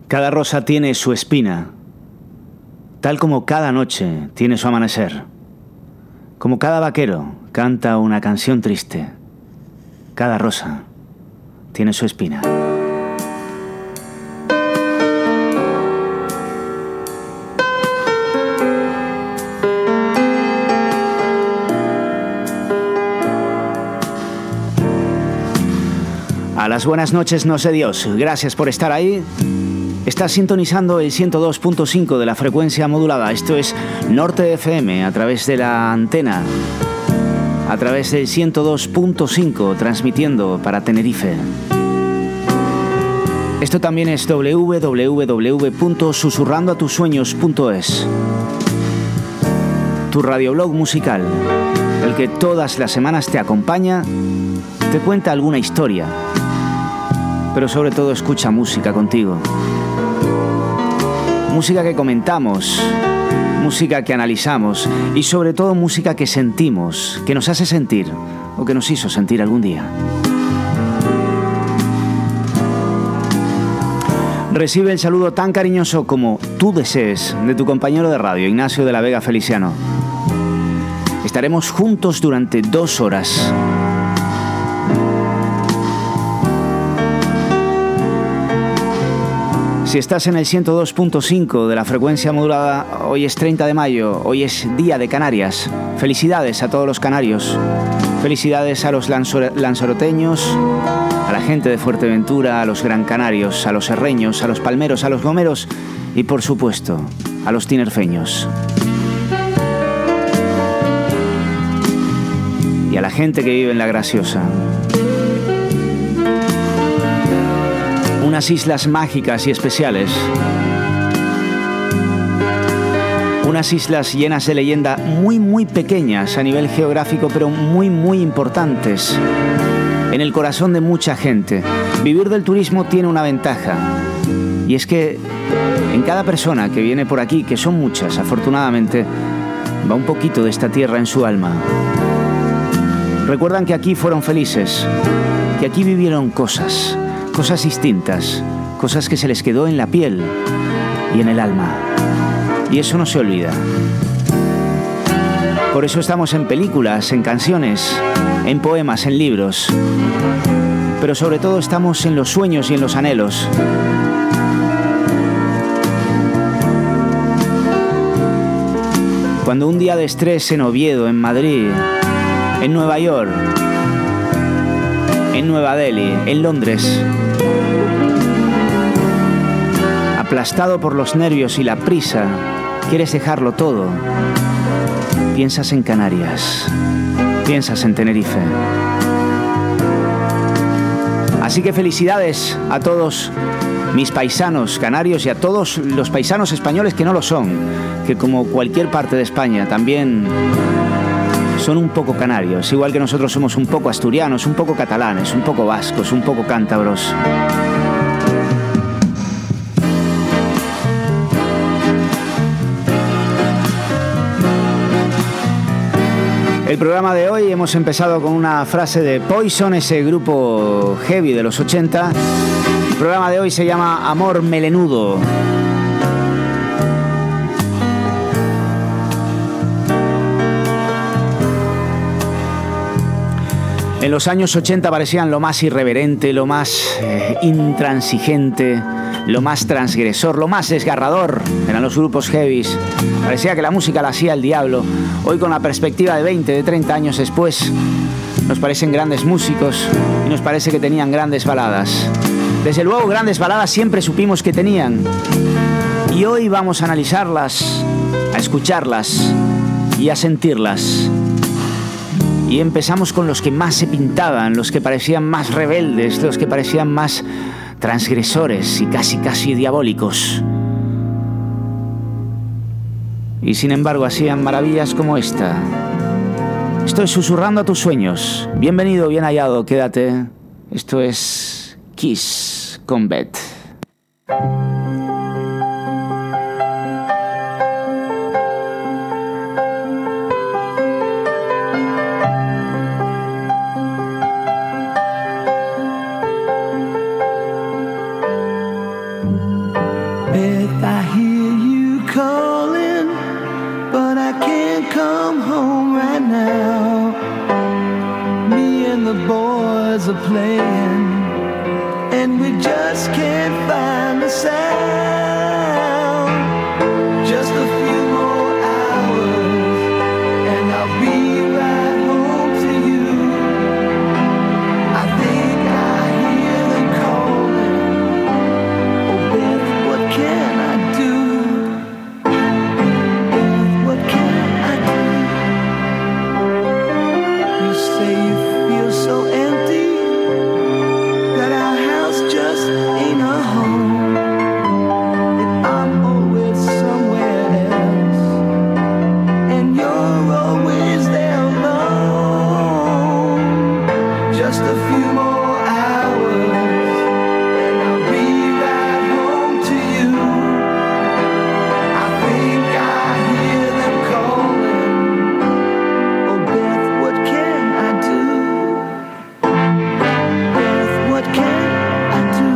Cada rosa tiene su espina, tal como cada noche tiene su amanecer. Como cada vaquero canta una canción triste, cada rosa tiene su espina. A las buenas noches no sé Dios, gracias por estar ahí. Estás sintonizando el 102.5 de la frecuencia modulada. Esto es Norte FM a través de la antena, a través del 102.5, transmitiendo para Tenerife. Esto también es www.susurrandoatusueños.es, tu radioblog musical, el que todas las semanas te acompaña, te cuenta alguna historia, pero sobre todo escucha música contigo. Música que comentamos, música que analizamos y sobre todo música que sentimos, que nos hace sentir o que nos hizo sentir algún día. Recibe el saludo tan cariñoso como tú desees de tu compañero de radio, Ignacio de la Vega Feliciano. Estaremos juntos durante 2 horas. Si estás en el 102.5 de la frecuencia modulada, hoy es 30 de mayo, hoy es Día de Canarias. Felicidades a todos los canarios. Felicidades a los lanzaroteños, a la gente de Fuerteventura, a los gran canarios, a los serreños, a los palmeros, a los gomeros y, por supuesto, a los tinerfeños. Y a la gente que vive en La Graciosa. Unas islas mágicas y especiales. Unas islas llenas de leyenda muy pequeñas a nivel geográfico, pero muy importantes. En el corazón de mucha gente. Vivir del turismo tiene una ventaja. Y es que en cada persona que viene por aquí, que son muchas afortunadamente, va un poquito de esta tierra en su alma. Recuerdan que aquí fueron felices, que aquí vivieron cosas distintas, cosas que se les quedó en la piel y en el alma. Y eso no se olvida. Por eso estamos en películas, en canciones, en poemas, en libros. Pero sobre todo estamos en los sueños y en los anhelos. Cuando un día de estrés en Oviedo, en Madrid, en Nueva York, en Nueva Delhi, en Londres, aplastado por los nervios y la prisa, quieres dejarlo todo, piensas en Canarias, piensas en Tenerife. Así que felicidades a todos mis paisanos canarios y a todos los paisanos españoles que no lo son, que como cualquier parte de España también son un poco canarios, igual que nosotros somos un poco asturianos, un poco catalanes, un poco vascos, un poco cántabros. El programa de hoy hemos empezado con una frase de Poison, ese grupo heavy de los 80. El programa de hoy se llama Amor Melenudo. En los años 80 parecían lo más irreverente, lo más intransigente, lo más transgresor, lo más desgarrador. Eran los grupos heavies. Parecía que la música la hacía el diablo. Hoy, con la perspectiva de 20, de 30 años después, nos parecen grandes músicos y nos parece que tenían grandes baladas. Desde luego, grandes baladas siempre supimos que tenían. Y hoy vamos a analizarlas, a escucharlas y a sentirlas. Y empezamos con los que más se pintaban, los que parecían más rebeldes, los que parecían más transgresores y casi diabólicos. Y sin embargo hacían maravillas como esta. Estoy susurrando a tus sueños. Bienvenido, bien hallado, quédate. Esto es Kiss con Beth. are playing, and we just can't find the sound. Just a few more hours, and I'll be right home to you. I think I hear them calling. Oh, Beth, what can I do? Beth, what can I do? You say you feel so empty, that our house just ain't a home, that I'm always somewhere else, and you're always there alone. Just a few more hours, and I'll be right home to you. I think I hear them calling. Oh, Beth, what can I do? Beth, what can I do?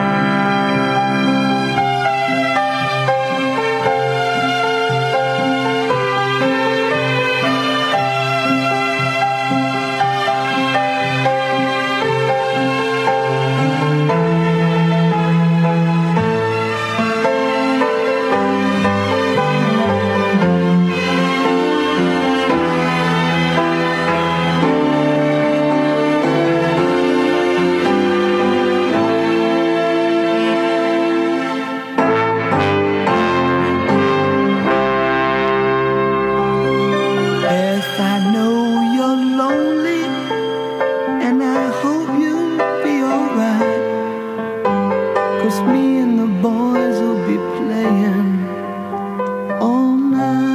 Beth, I know you're lonely, and I hope you'll be alright, 'cause me and the boys will be playing all night.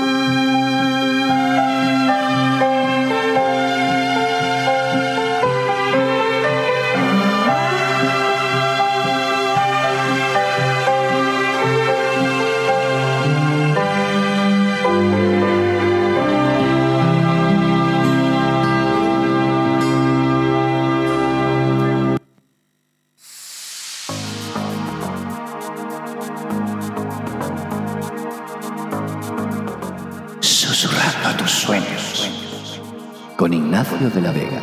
Susurrando a tus sueños con Ignacio de la Vega.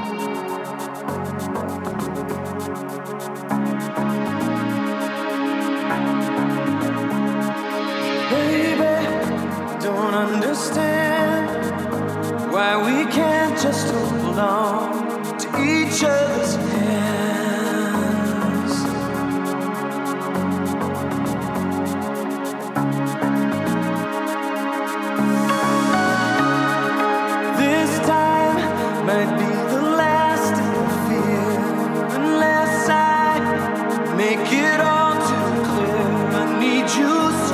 Baby, don't understand why we can't just hold on to each other's hands. This time might be the last of the fear, unless I make it all too clear. I need you so.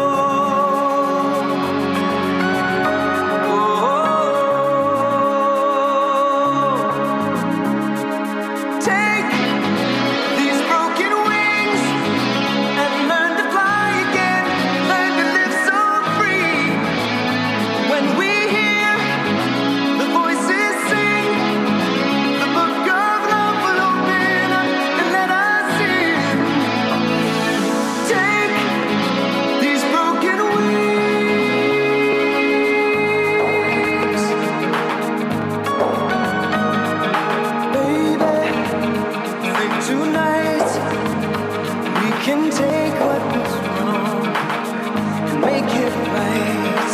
Take these broken wings and learn to fly again. Learn to live so free. When we hear the voices sing, the book of love will open up and let us in. Take these broken wings, baby. Think tonight we can take what was wrong and make it right.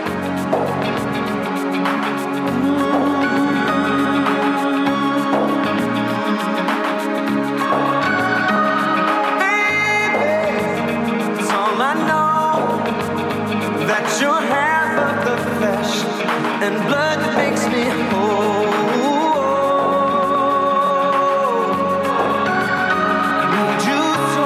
Baby, it's all I know, that you're half of the flesh and blood that makes me whole. Need you so.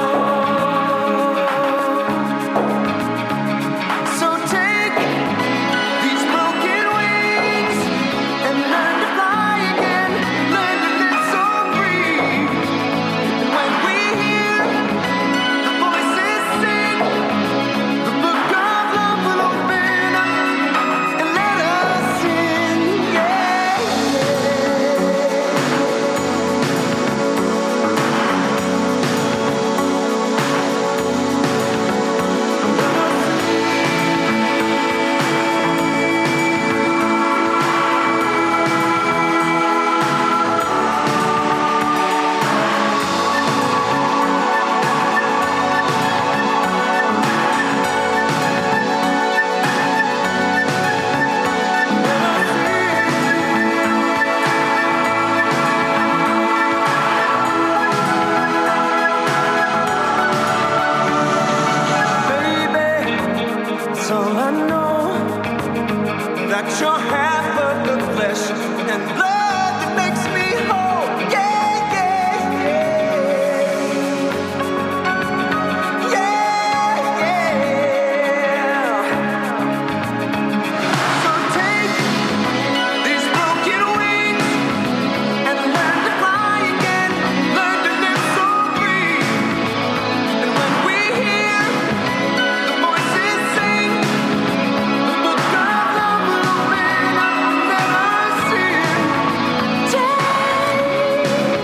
So take these broken wings and learn to fly again. Learn to live so free. And when we hear the voices sing, the book of love will open up and let us in. Yeah.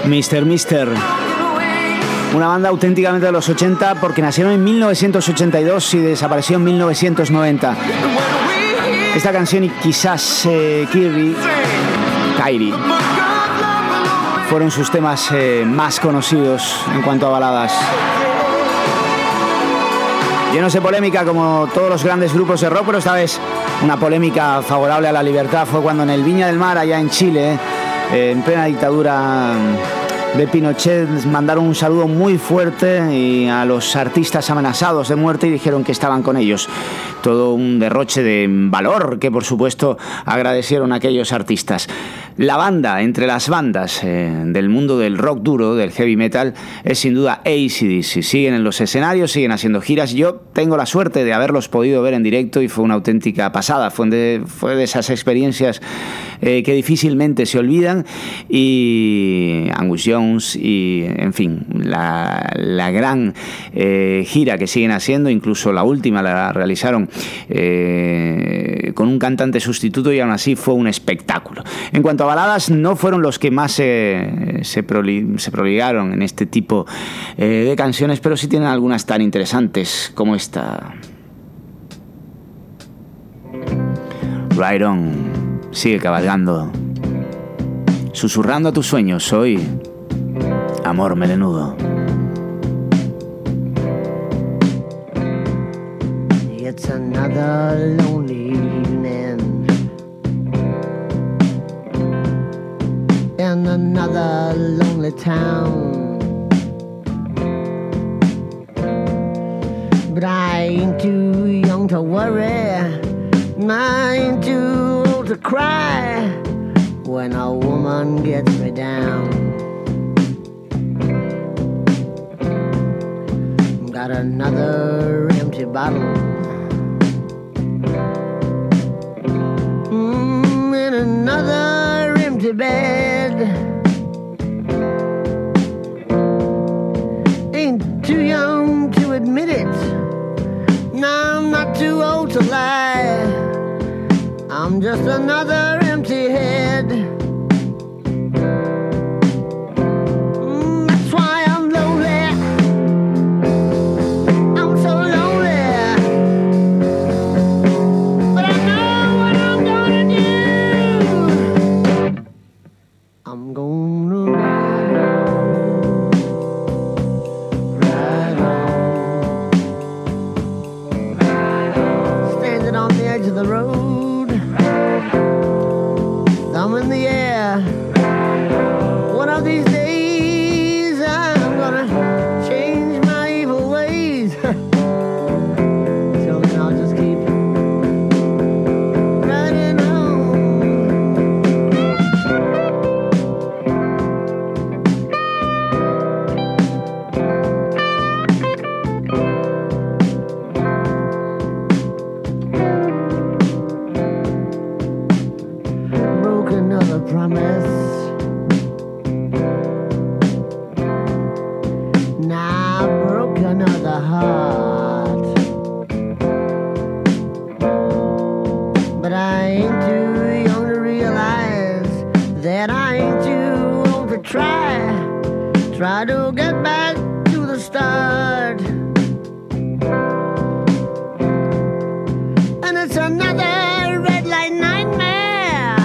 Mr. Mister. Una banda auténticamente de los 80 porque nacieron en 1982 y desapareció en 1990. Esta canción y quizás Kyrie fueron sus temas más conocidos en cuanto a baladas. Llenos de polémica como todos los grandes grupos de rock, pero esta vez una polémica favorable a la libertad fue cuando en el Viña del Mar, allá en Chile, en plena dictadura de Pinochet, mandaron un saludo muy fuerte y a los artistas amenazados de muerte y dijeron que estaban con ellos. Todo un derroche de valor que, por supuesto, agradecieron a aquellos artistas. La banda, entre las bandas del mundo del rock duro, del heavy metal, es sin duda AC/DC. Siguen en los escenarios, siguen haciendo giras. Yo tengo la suerte de haberlos podido ver en directo y fue una auténtica pasada. Fue de esas experiencias que difícilmente se olvidan. Y Angus Jones y, en fin, la gran gira que siguen haciendo, incluso la última la realizaron con un cantante sustituto y aún así fue un espectáculo. En cuanto a baladas, no fueron los que más se proligaron en este tipo de canciones, pero sí tienen algunas tan interesantes como esta. Ride On, sigue cabalgando, susurrando a tus sueños. Soy Amor Melenudo. It's another lonely evening in another lonely town, but I ain't too young to worry, and I ain't too old to cry when a woman gets me down. Got another empty bottle in another empty bed. Ain't too young to admit it. No, I'm not too old to lie. I'm just another empty head. That's why I'm lonely. I'm so lonely. But I know what I'm gonna do. I'm gonna ride on. Standing on the edge of the road, thumb in the air. One of these days I'm gonna change my evil ways. Till then I'll just keep riding on. Broke another promise. Now I broke another heart. But I ain't too young to realize that I ain't too old to try to get back to the start. And it's another red light nightmare.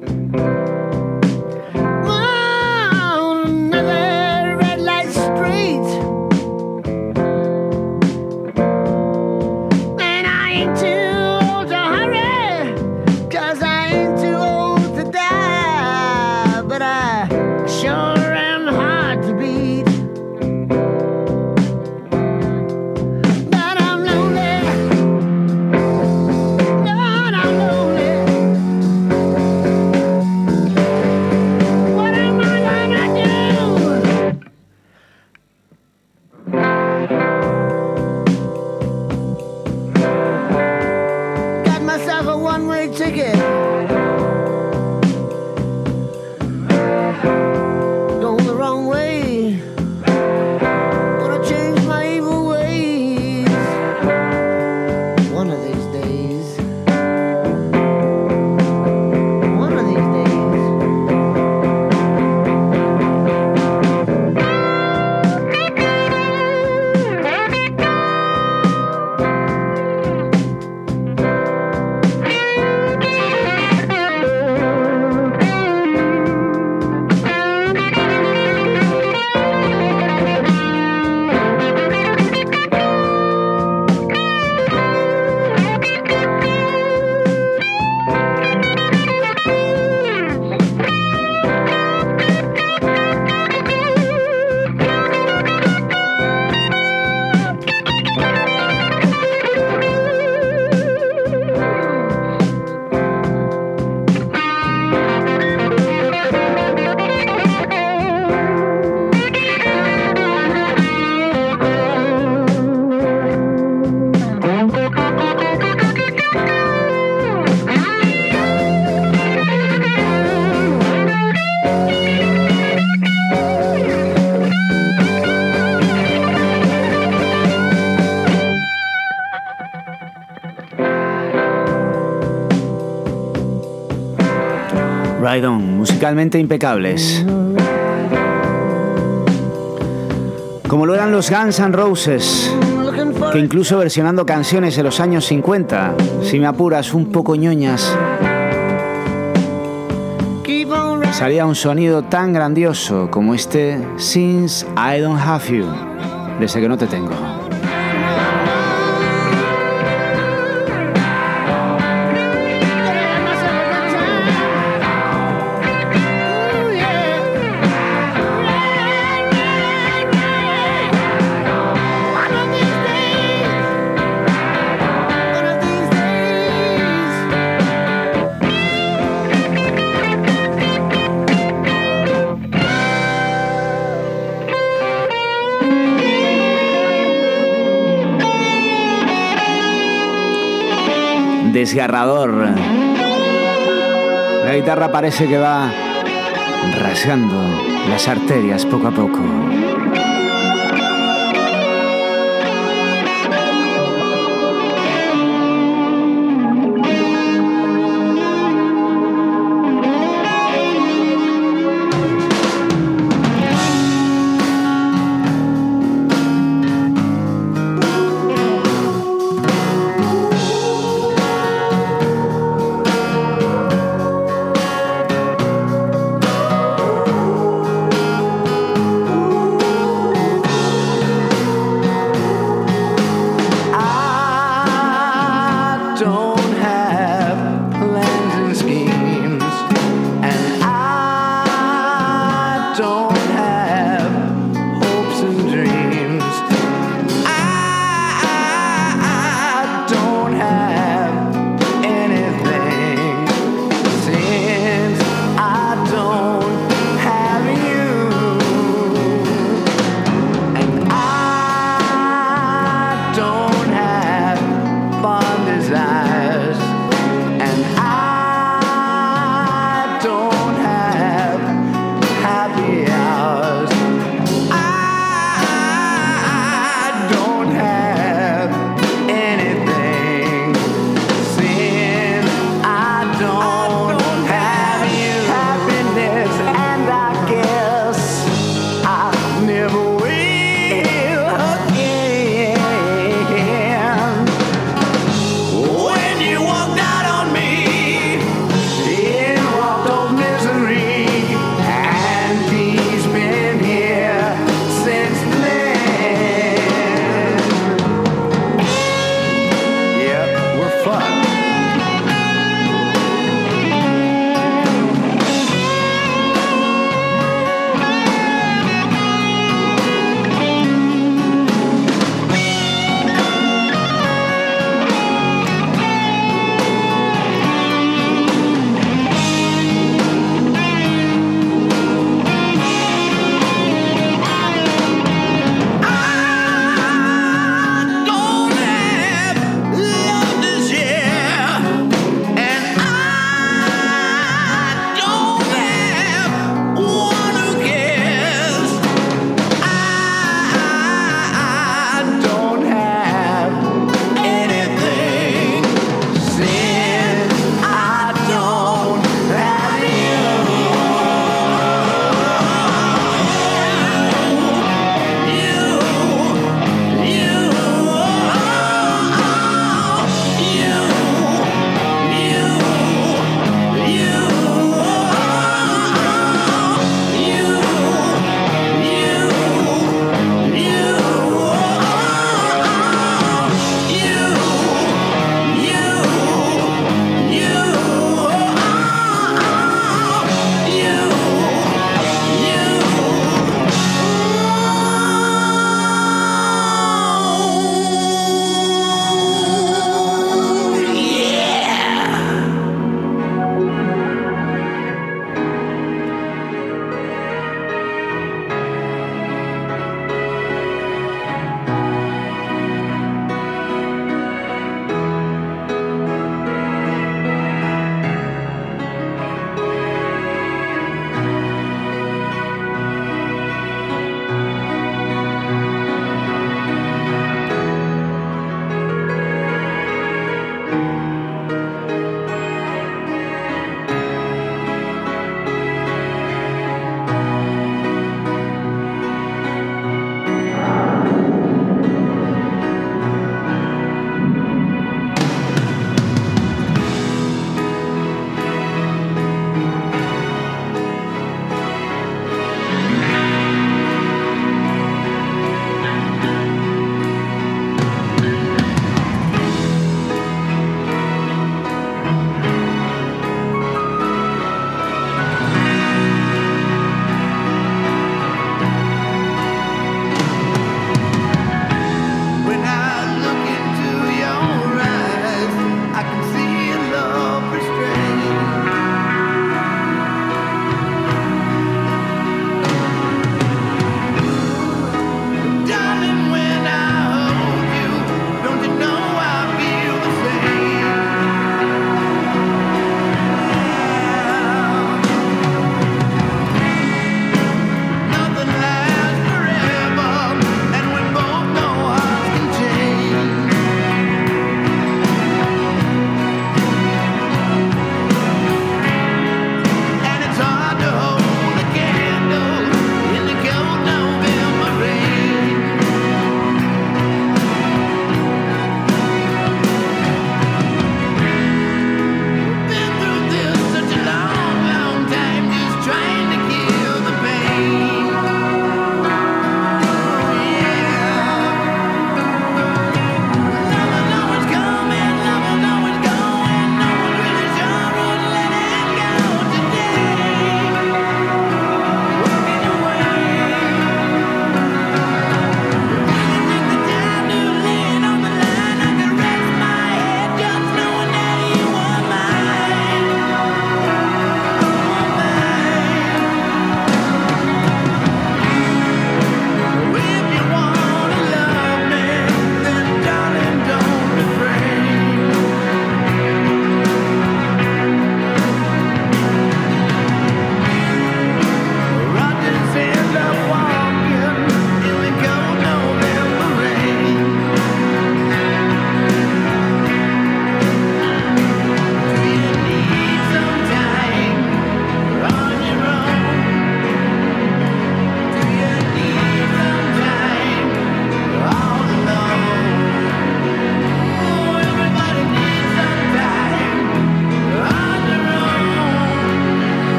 Oh, another red light street. And I ain't too old to hurry, 'cause I ain't too old to die. But I sure am hard to beat. Ride On, musicalmente impecables. Como lo eran los Guns N' Roses, que incluso versionando canciones de los años 50, si me apuras, un poco ñoñas, salía un sonido tan grandioso como este Since I Don't Have You, desde que no te tengo. Desgarrador. La guitarra parece que va rasgando las arterias poco a poco.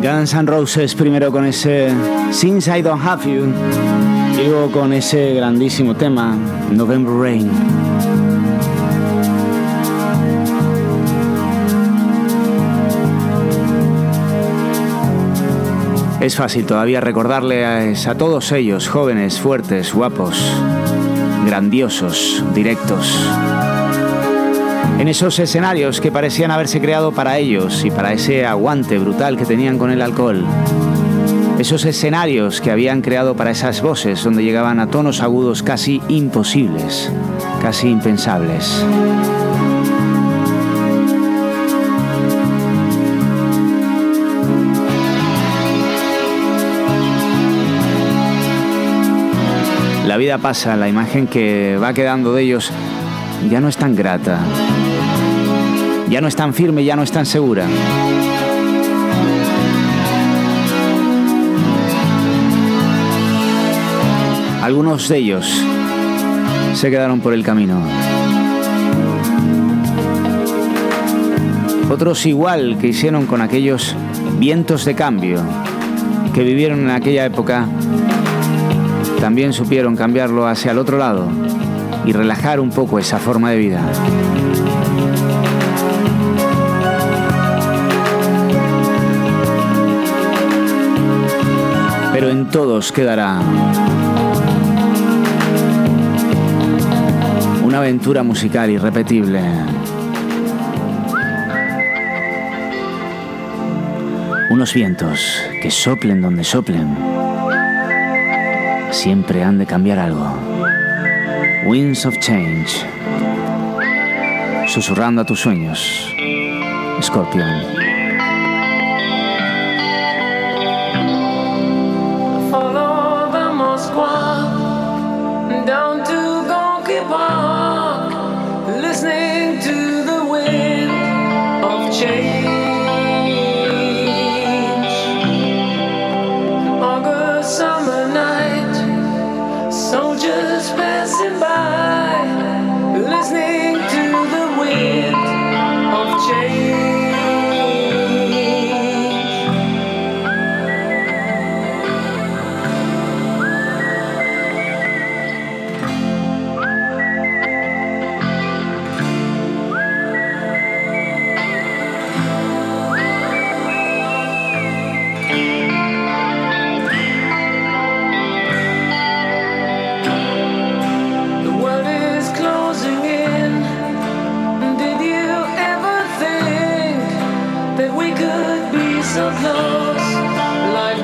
Guns N' Roses primero con ese Since I Don't Have You y luego con ese grandísimo tema November Rain. Es fácil todavía recordarles a todos ellos, jóvenes, fuertes, guapos, grandiosos, directos, en esos escenarios que parecían haberse creado para ellos y para ese aguante brutal que tenían con el alcohol. Esos escenarios que habían creado para esas voces donde llegaban a tonos agudos casi imposibles, casi impensables. La vida pasa, la imagen que va quedando de ellos ya no es tan grata, ya no es tan firme, ya no es tan segura. Algunos de ellos se quedaron por el camino. Otros, igual que hicieron con aquellos vientos de cambio que vivieron en aquella época, también supieron cambiarlo hacia el otro lado y relajar un poco esa forma de vida. Pero en todos quedará una aventura musical irrepetible. Unos vientos que soplen donde soplen, siempre han de cambiar algo. Winds of Change, susurrando a tus sueños, Scorpion. Follow the Moskwa down to Gonky Park, listening to the wind of change. August summer night, soldiers passing by, listening to the wind of change. The world is closing in. Did you ever think that we could be so close, like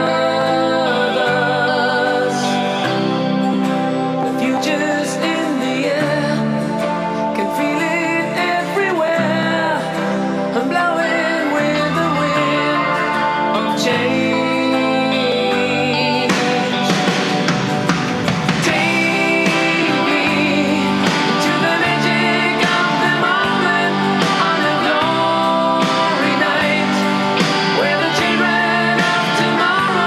brothers? The future's in the air, can feel it everywhere. I'm blowing with the wind of change. Take me to the magic of the moment on a glory night, where the children of tomorrow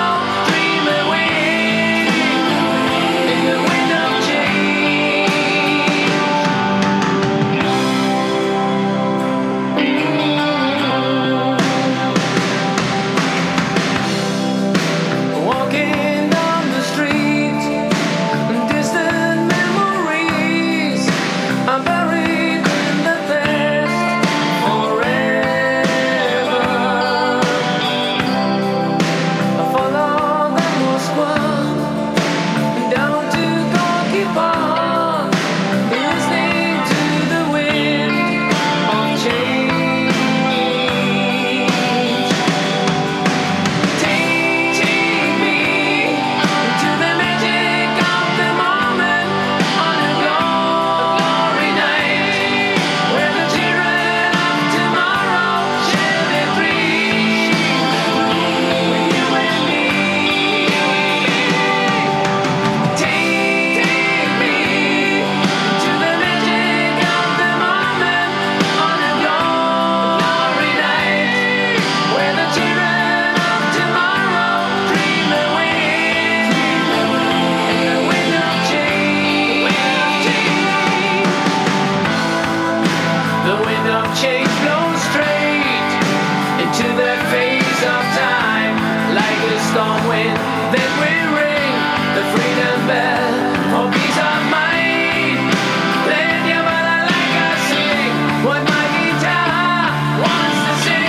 storm wind, then we ring the freedom bell for peace of mind. Then your mother like I sing what my guitar wants to sing.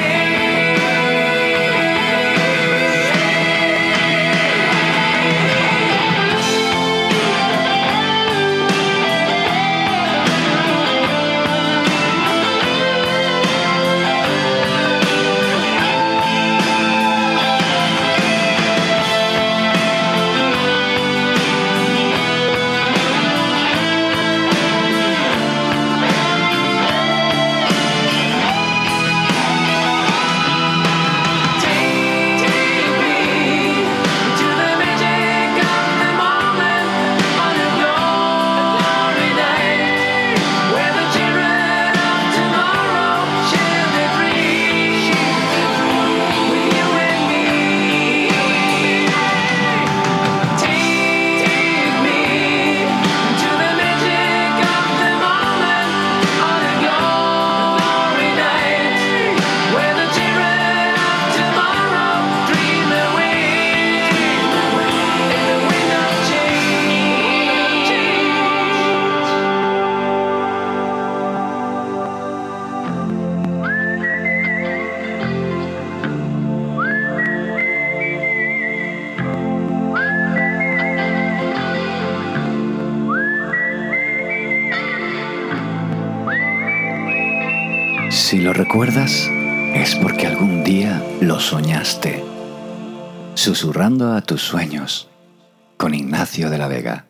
Si lo recuerdas, es porque algún día lo soñaste. Susurrando a tus sueños, con Ignacio de la Vega.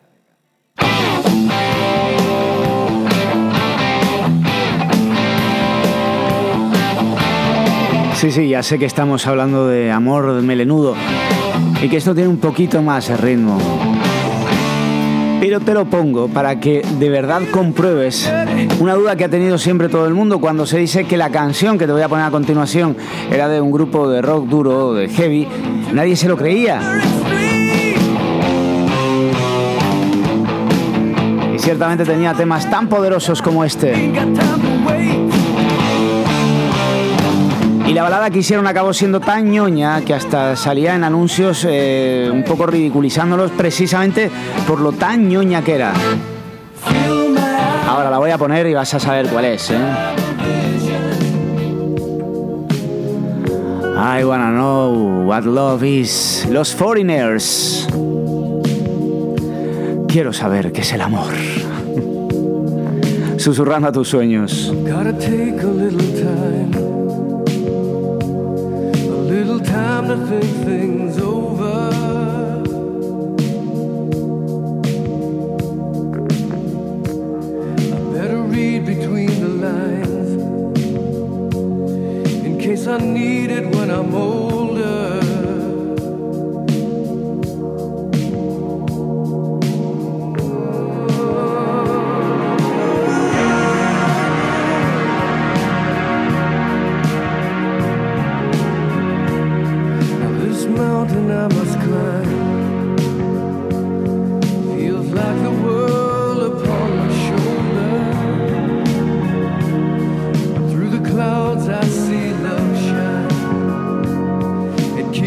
Sí, ya sé que estamos hablando de amor melenudo y que esto tiene un poquito más de ritmo. Pero te lo pongo para que de verdad compruebes una duda que ha tenido siempre todo el mundo cuando se dice que la canción que te voy a poner a continuación era de un grupo de rock duro, de heavy. Nadie se lo creía. Y ciertamente tenía temas tan poderosos como este. Y la balada que hicieron acabó siendo tan ñoña que hasta salía en anuncios un poco ridiculizándolos precisamente por lo tan ñoña que era. Ahora la voy a poner y vas a saber cuál es, ¿eh? I wanna know what love is. Los Foreigners. Quiero saber qué es el amor. Susurrando a tus sueños. Gotta take a little time to think things over. I better read between the lines in case I need it when I'm older. Mountain I must climb feels like the world upon my shoulder. Through the clouds I see love shine. It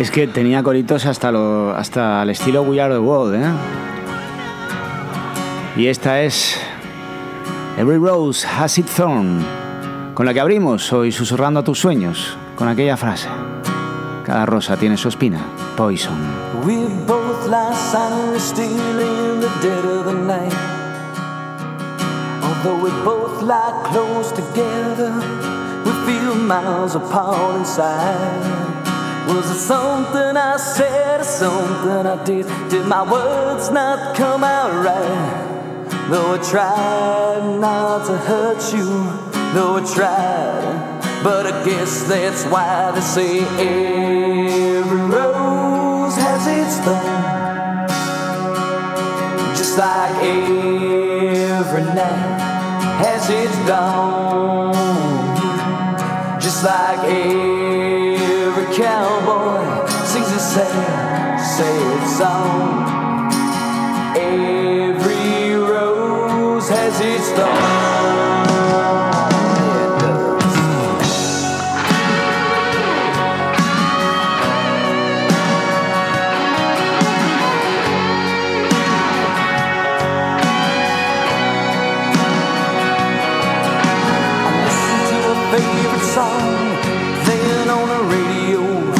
Es que tenía coritos hasta el estilo We Are The World, ¿eh? Y esta es Every Rose Has Its Thorn, con la que abrimos hoy Susurrando a tus sueños, con aquella frase: cada rosa tiene su espina. Poison. We both lie silently still in the dead of the night. Although we both lie close together, we feel miles apart inside. Was it something I said or something I did? Did my words not come out right? Though I tried not to hurt you, though I tried, but I guess that's why they say every rose has its thorn, just like every night has its dawn, just like every cowboy sings a sad, sad song. Every rose has its thorn. Favorite song playing on the radio,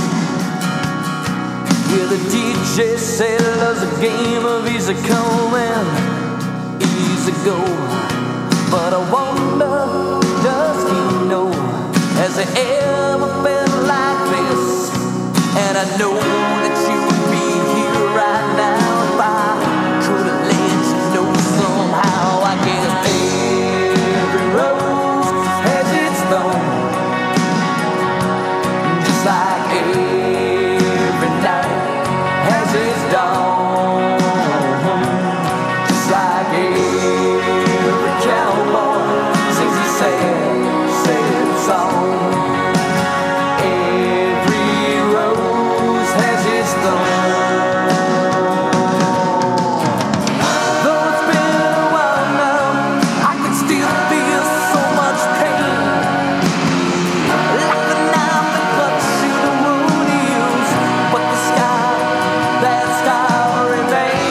where the DJ said love's a game of easy come and easy go. But I wonder, does he know, has he ever felt like this? And I know that you would be here right now if I could have let you know somehow. I guess every rose has its thorn, just like every night has its dawn, just like every cowboy sings a sad, sad song. Every rose has its thorn. Though it's been a while now, I can still feel so much pain, like the knife that cuts through the wound heals, but the sky, that sky remains.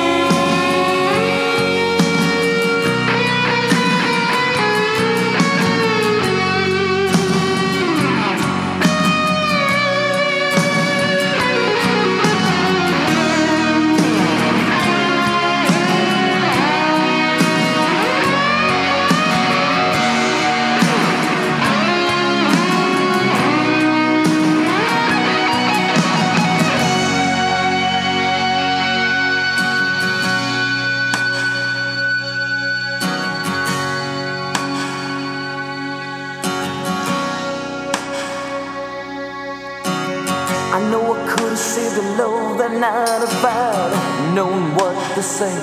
I know I could have saved the love that night if I'd known what to say.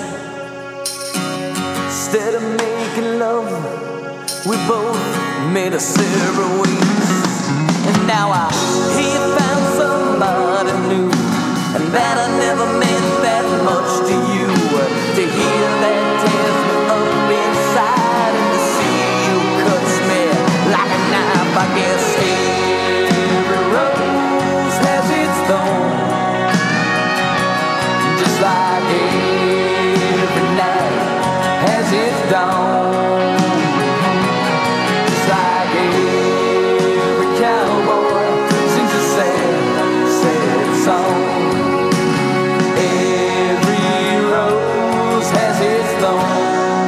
Instead of making love, we both made a separate ways. And now I hear you found somebody new, and that I never meant that much to you. To hear that tears me up inside, and to see you cuts me like a knife. I guess every rose has its thorn, just like every night has its dawn, just like every cowboy sings a sad, sad song. Every rose has its thorn.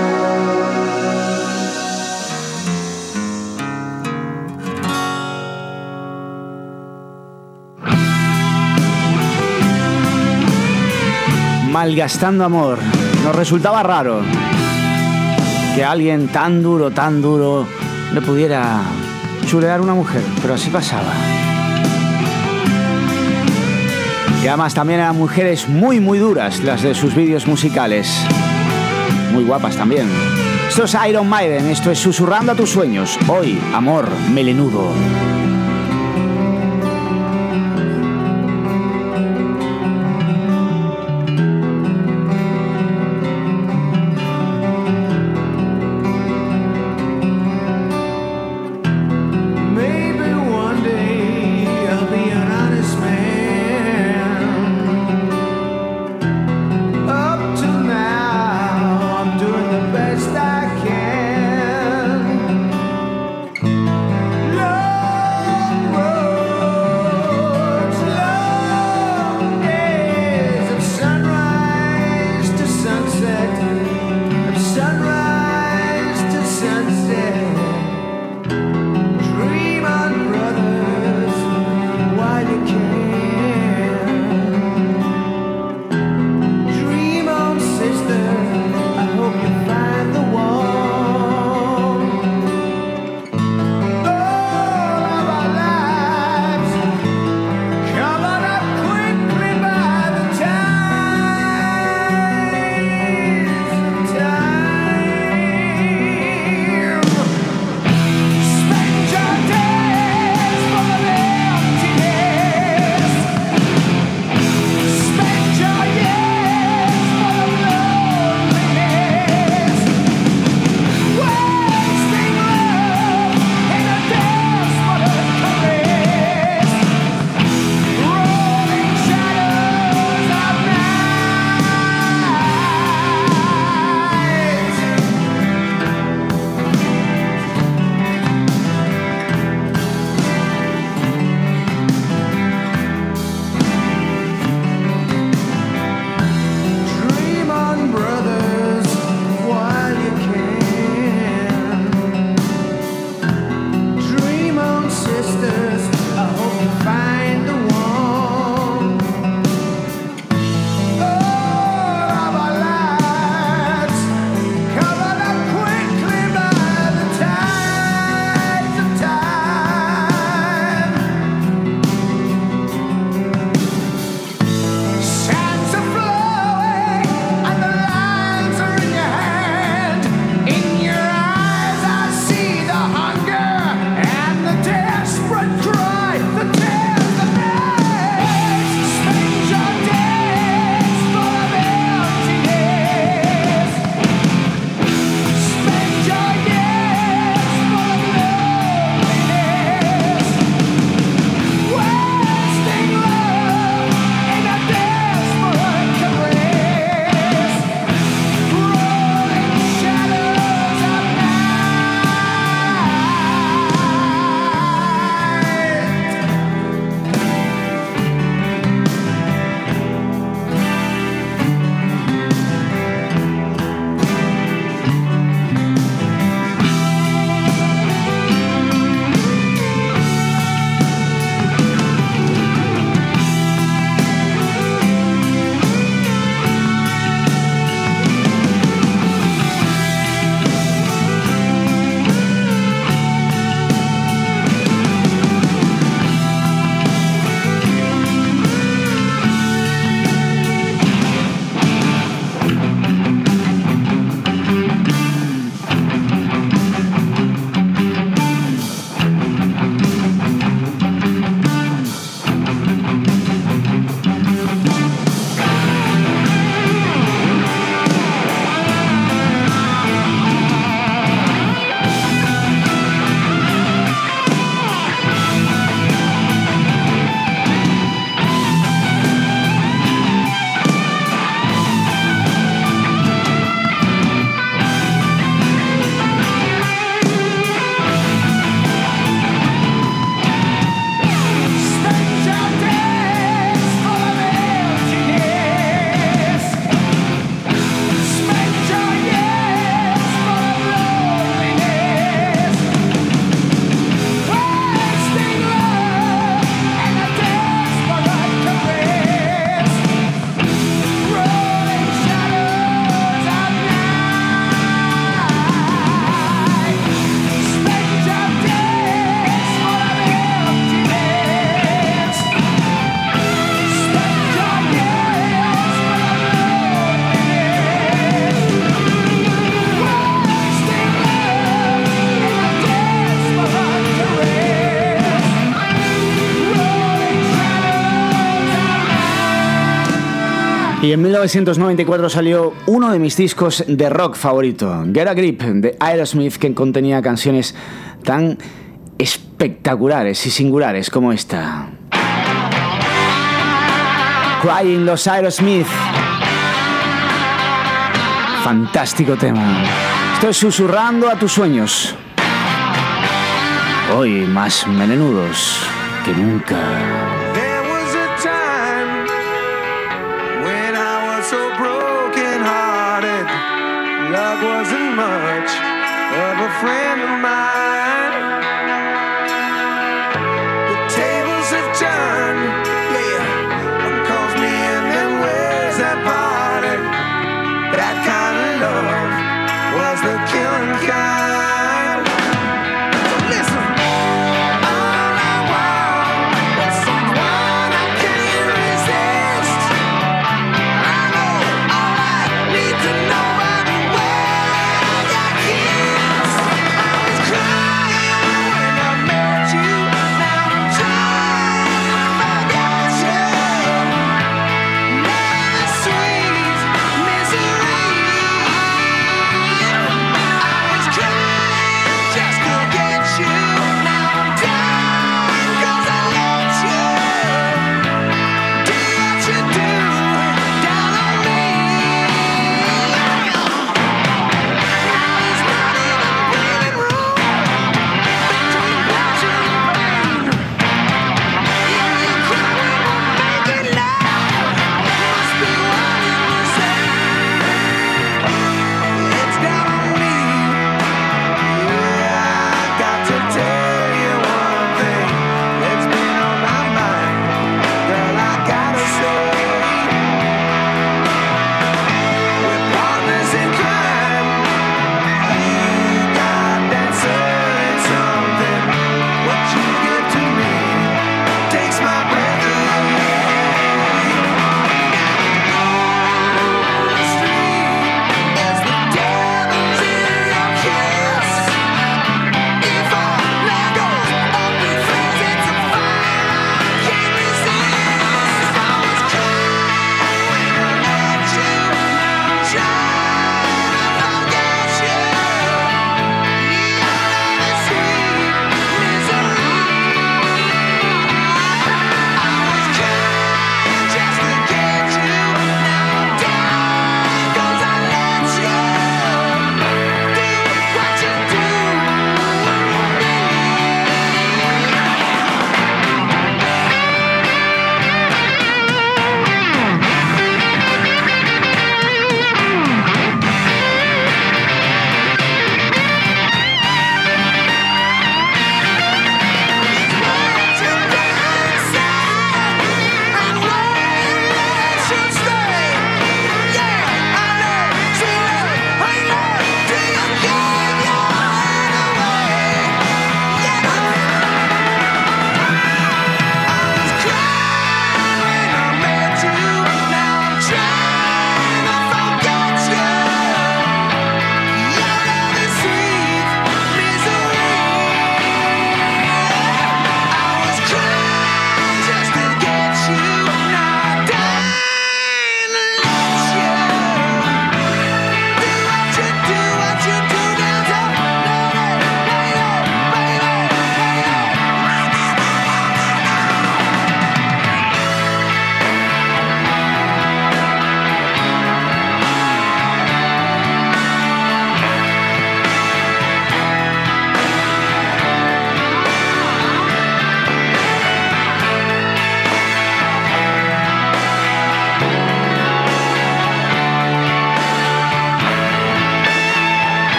Malgastando amor. Nos resultaba raro que alguien tan duro le pudiera chulear a una mujer, pero así pasaba. Y además también eran mujeres muy duras las de sus vídeos musicales. Muy guapas también. Esto es Iron Maiden, esto es Susurrando a tus sueños. Hoy, amor melenudo. Maybe one day I'll be an honest man. Y en 1994 salió uno de mis discos de rock favorito, Get a Grip, de Aerosmith, que contenía canciones tan espectaculares y singulares como esta. Crying, los Aerosmith. Fantástico tema. Estoy susurrando a tus sueños. Hoy más melenudos que nunca. There was a time when I was so broken-hearted. Love wasn't much of a friend of mine. The tables have turned, yeah. One calls me and then where's that party? That kind of love was the killing kind. So listen. All I want is someone I can't resist. I know all I need to know I'm where I got kissed. I was crying.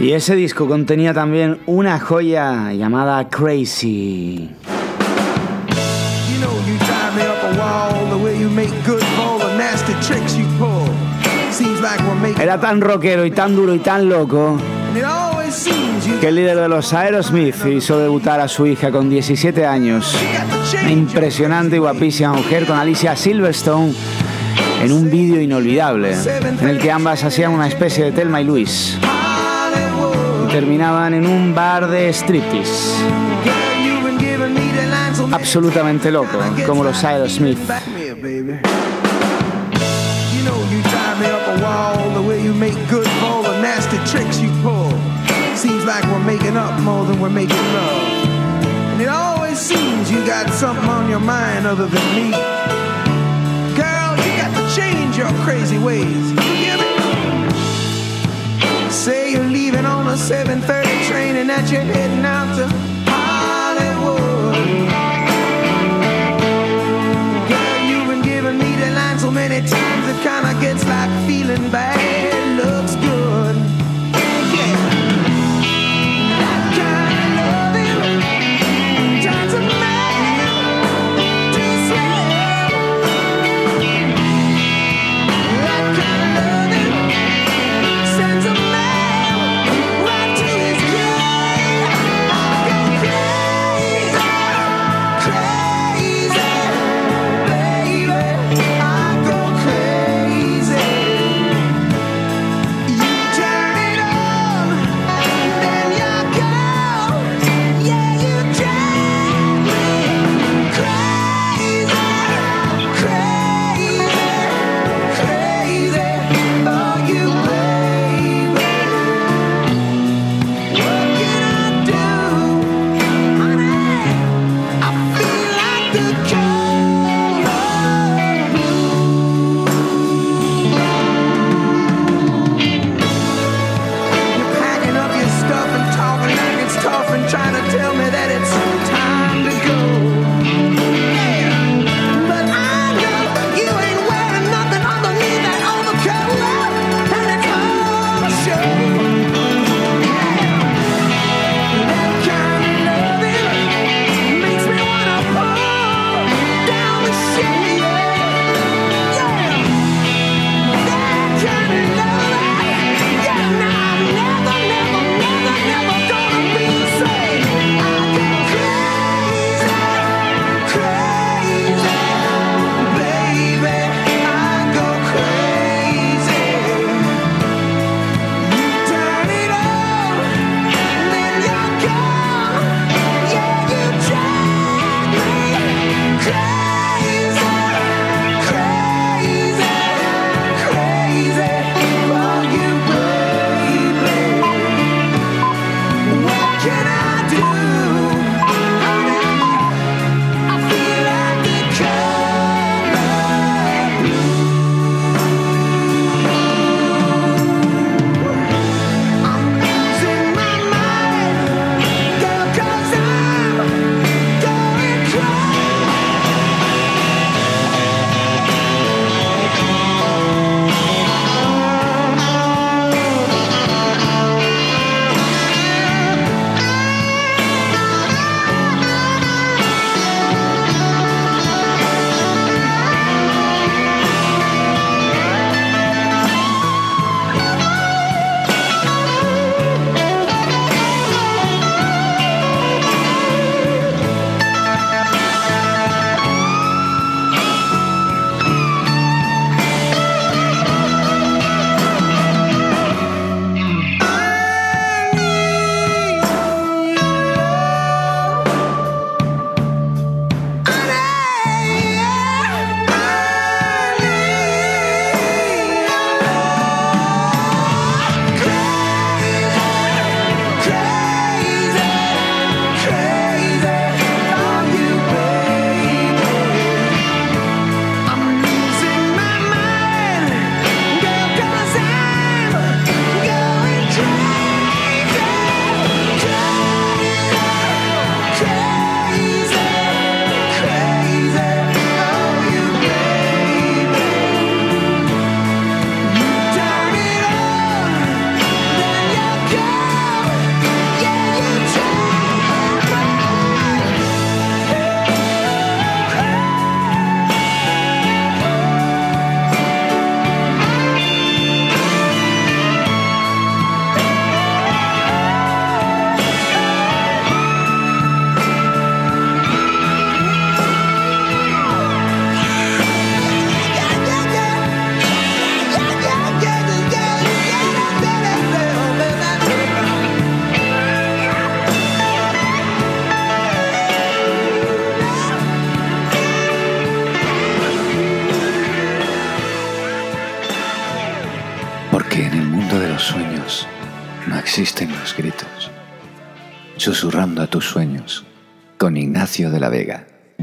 Y ese disco contenía también una joya llamada Crazy. You know you drive me up a wall, the way you make good for all the nasty tricks you pull. Seems like we're making. Era tan rockero y tan duro y tan loco And it always seems you que el líder de los Aerosmith hizo debutar a su hija con 17 años. got to Una impresionante y guapísima mujer con Alicia Silverstone en un vídeo inolvidable en el que ambas hacían una especie de Thelma y Luis. Hollywood. Terminaban en un bar de striptease. Girl, you've been giving me the line so many Absolutamente loco, como los Aerosmith. Back me up, baby. You know you drive me up a wall, the way you make good for all the nasty tricks you pull. Seems like we're making up more than we're making love. And it always seems you got something on your mind other than me. Girl, you got to change your crazy ways. You hear me? Say you're leaving on a 7:30 train and that you're heading out to Hollywood. Girl, you've been giving me the line so many times it kinda gets like feeling bad looks good. Yeah. That kind of loving turns a man to slave. That kind of loving sends a man right to his grave. existen los gritos. Susurrando a tus sueños, con Ignacio de la Vega.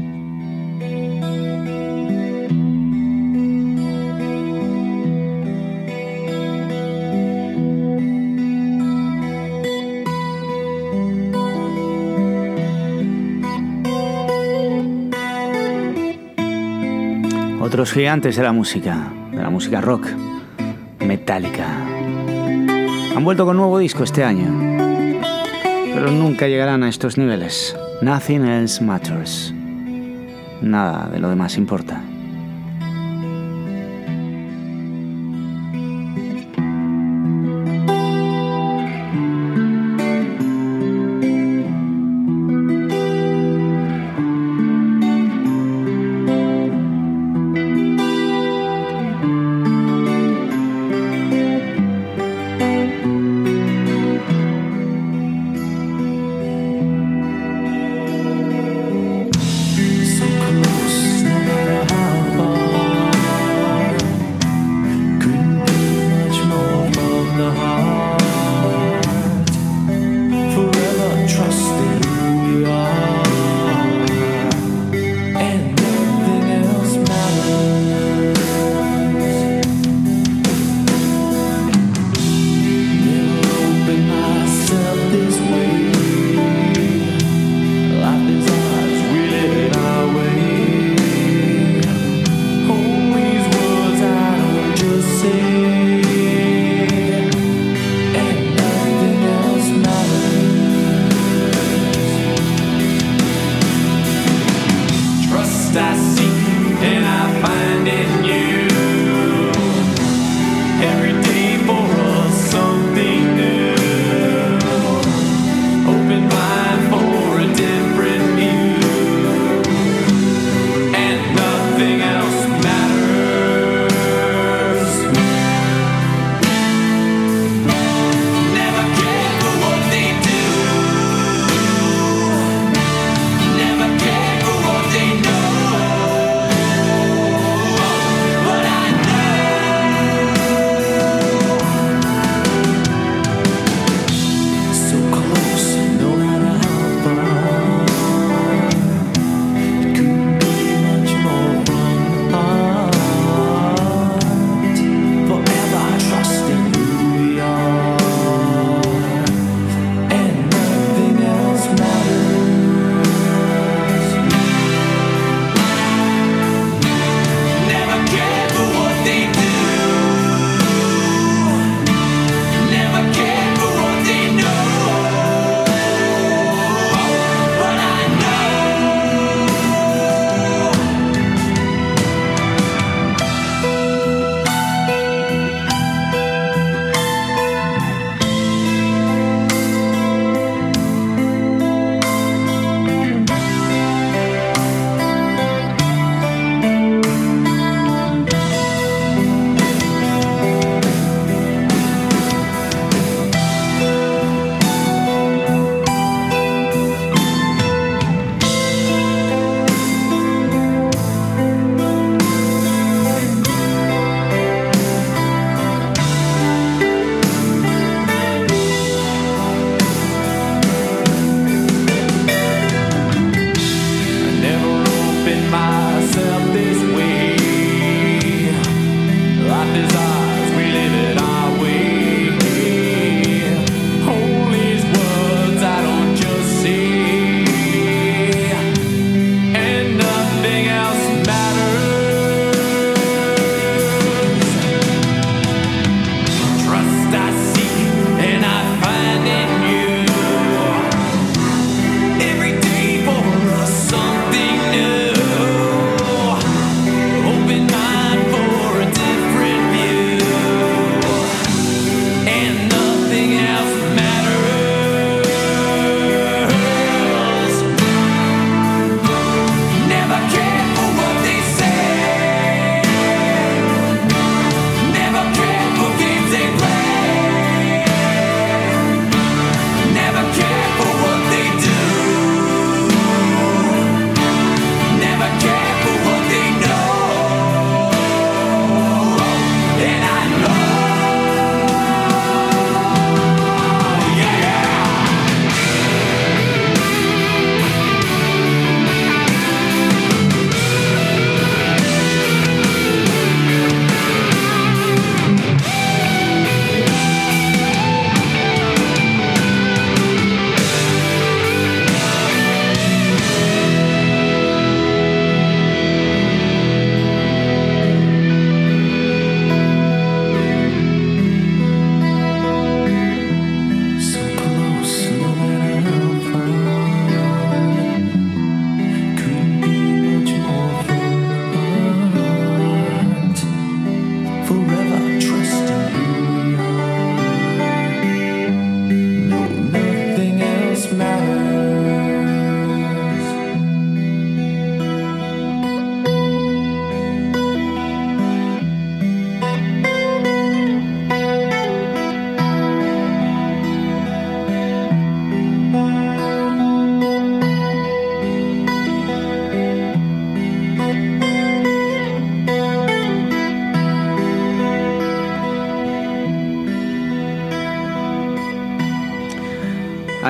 Otros gigantes de la música rock, Metallica. Han vuelto con nuevo disco este año, pero nunca llegarán a estos niveles. Nothing else matters. Nada de lo demás importa.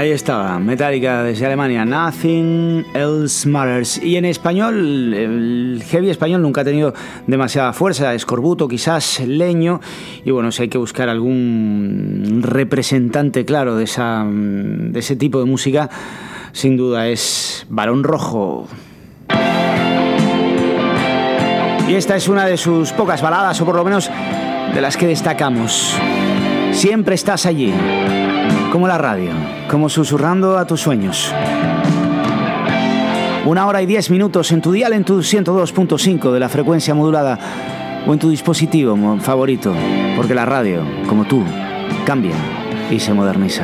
Ahí estaba, Metallica desde Alemania, Nothing Else Matters. Y en español, el heavy español nunca ha tenido demasiada fuerza, escorbuto, quizás leño. Y bueno, si hay que buscar algún representante claro de ese tipo de música, sin duda es Barón Rojo. Y esta es una de sus pocas baladas, o por lo menos de las que destacamos. Siempre estás allí, como la radio, como susurrando a tus sueños. 1 hora y 10 minutos en tu dial, en tu 102.5 de la frecuencia modulada o en tu dispositivo favorito, porque la radio, como tú, cambia y se moderniza.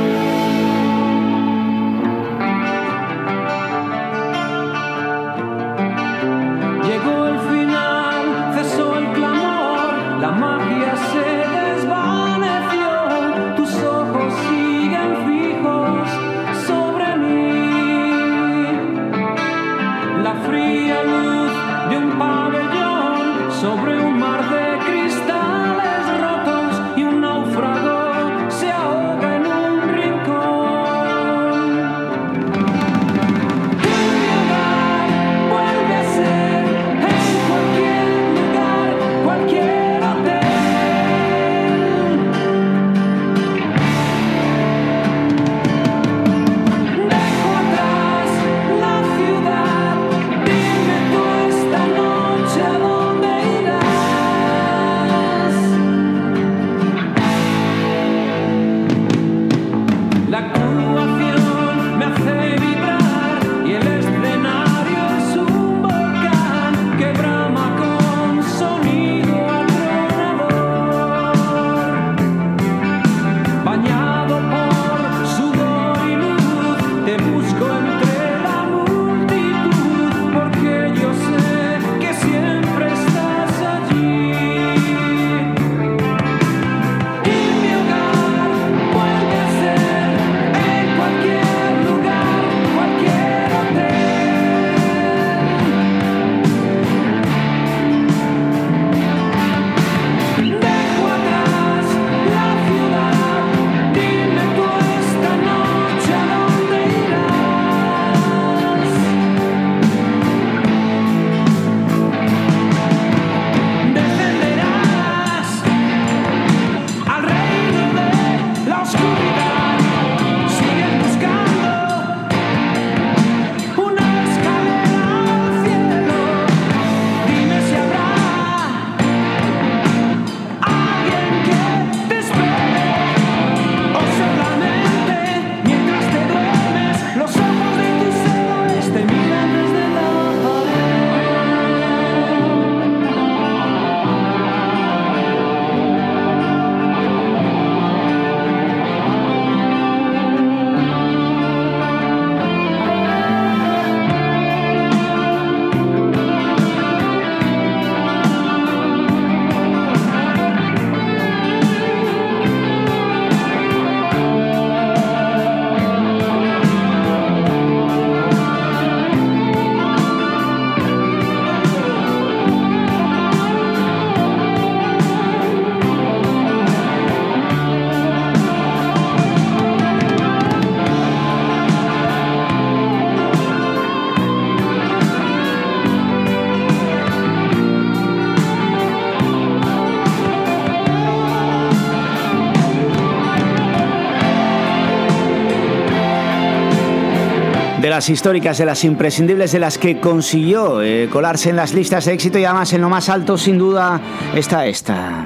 De las históricas, de las imprescindibles, de las que consiguió colarse en las listas de éxito, y además en lo más alto, sin duda, está esta.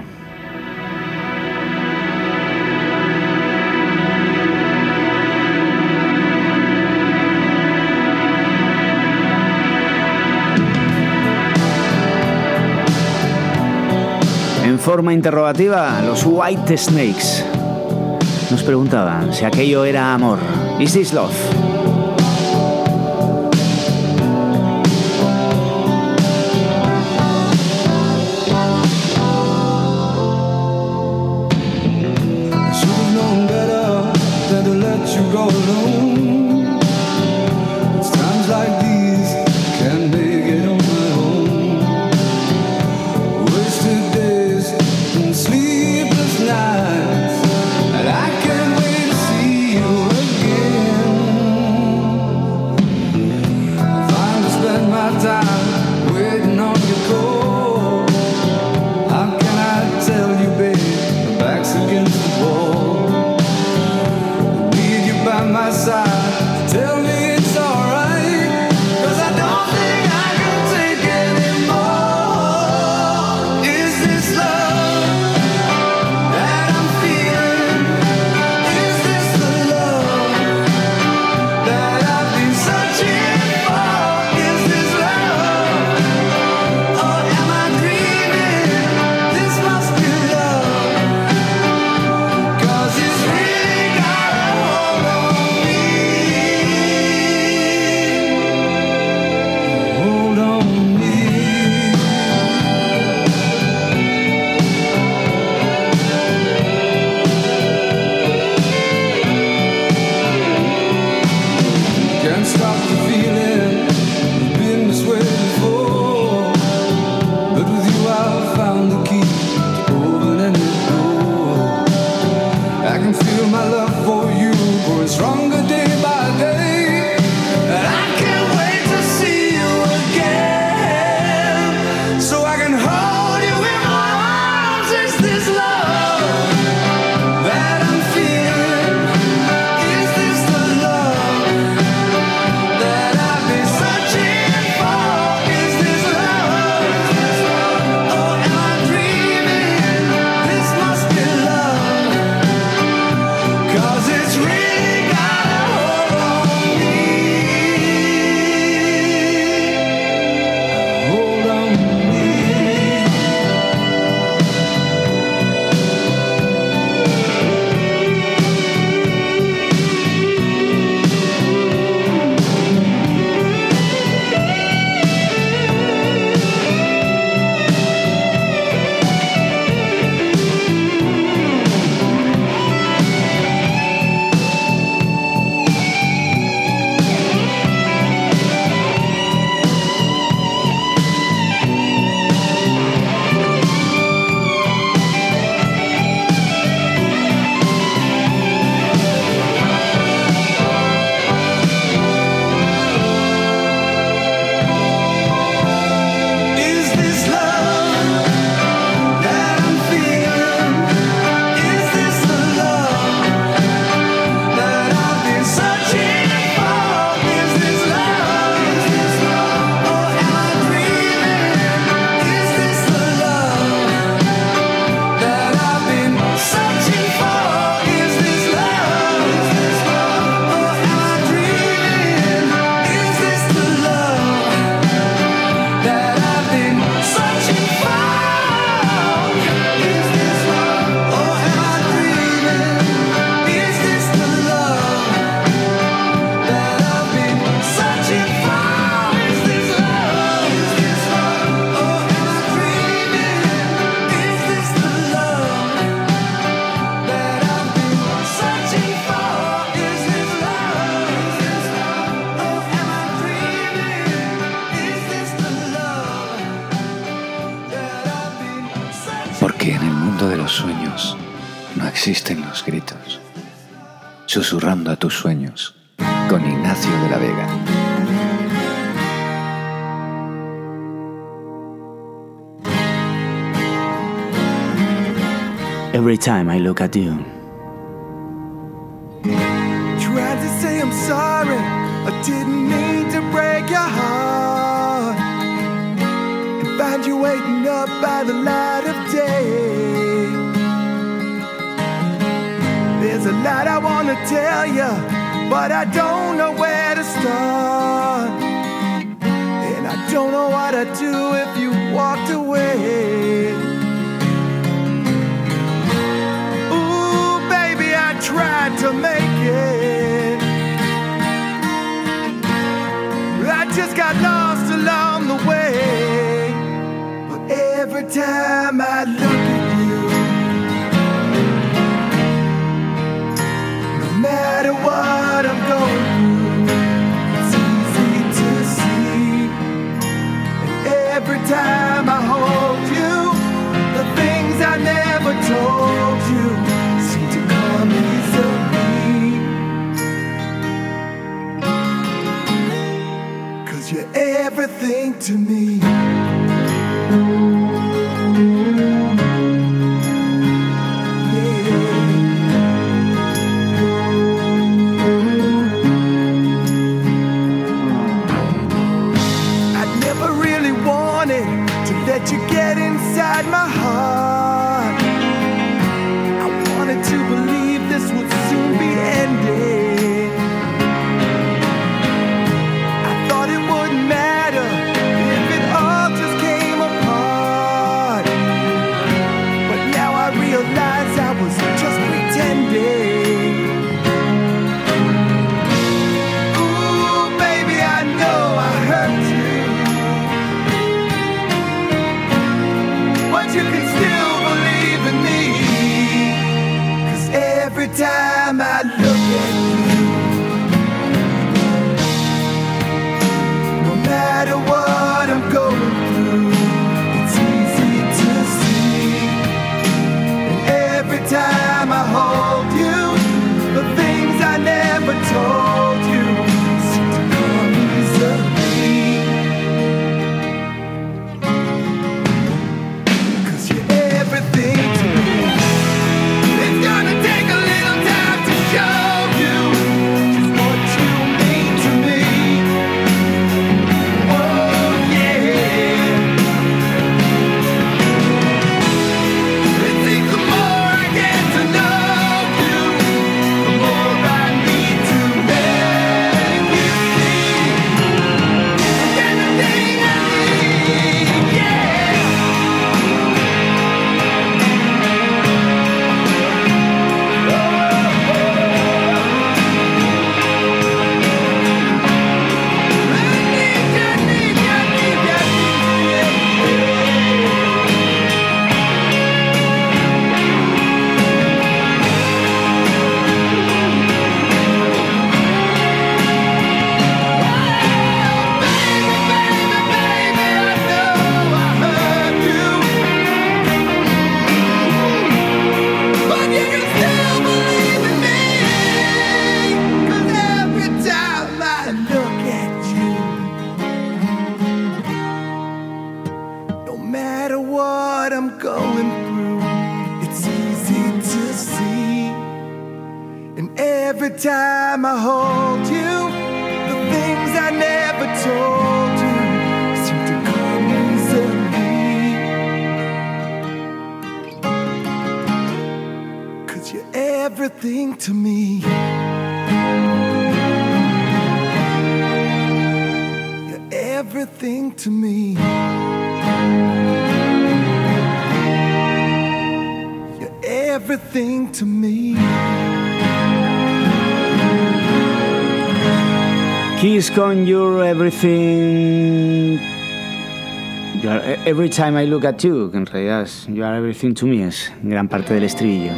En forma interrogativa, los White Snakes nos preguntaban si aquello era amor. ¿Is this love? Sleepless nights, and I can't wait to see you again. mundo de los sueños no existen los gritos. Susurrando a tus sueños con Ignacio de la Vega. Every time I look at you. Tried to say I'm sorry, I didn't mean to break your heart, and find you waiting up by the light of day. There's a lot I want to tell you, but I don't know where to start, and I don't know what I'd do if you walked away. Ooh, baby, I tried to make it, I just got lost along the way. But every time I look at you, no matter what I'm going through, it's easy to see. And every time I hold you, the things I never told you seem to come easily. 'Cause you're everything to me. Let you get inside my heart. I wanted to believe this would soon be ending. I thought it wouldn't matter if it all just came apart, but now I realize I was just pretending. Ooh, baby, I know I hurt you, but you can still believe in me. 'Cause every time I look at you, no matter what I'm going through, it's easy to see. And every time I hold you, the things I never told you seem to come easily. Everything to me. It's gonna take a little time to show you just what you mean to me. Oh yeah. I think the more I get to know you, the more I need to make you see everything I need. Yeah. Every time I hold you, the things I never told you seem to come easily. 'Cause you're everything to me. You're everything to me. You're everything to me. Kiss con You're Everything. Every time I look at you, que en realidad es You Are Everything to Me, es gran parte del estribillo.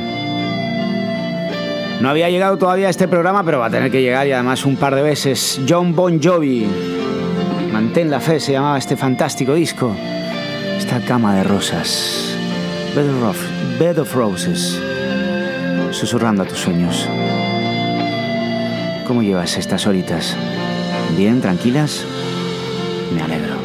No había llegado todavía a este programa, pero va a tener que llegar, y además un par de veces. John Bon Jovi, Mantén la fe, se llamaba este fantástico disco. Esta cama de rosas. Better Off Bed of Roses, susurrando a tus sueños. ¿Cómo llevas estas horitas? ¿Bien? ¿Tranquilas? Me alegro.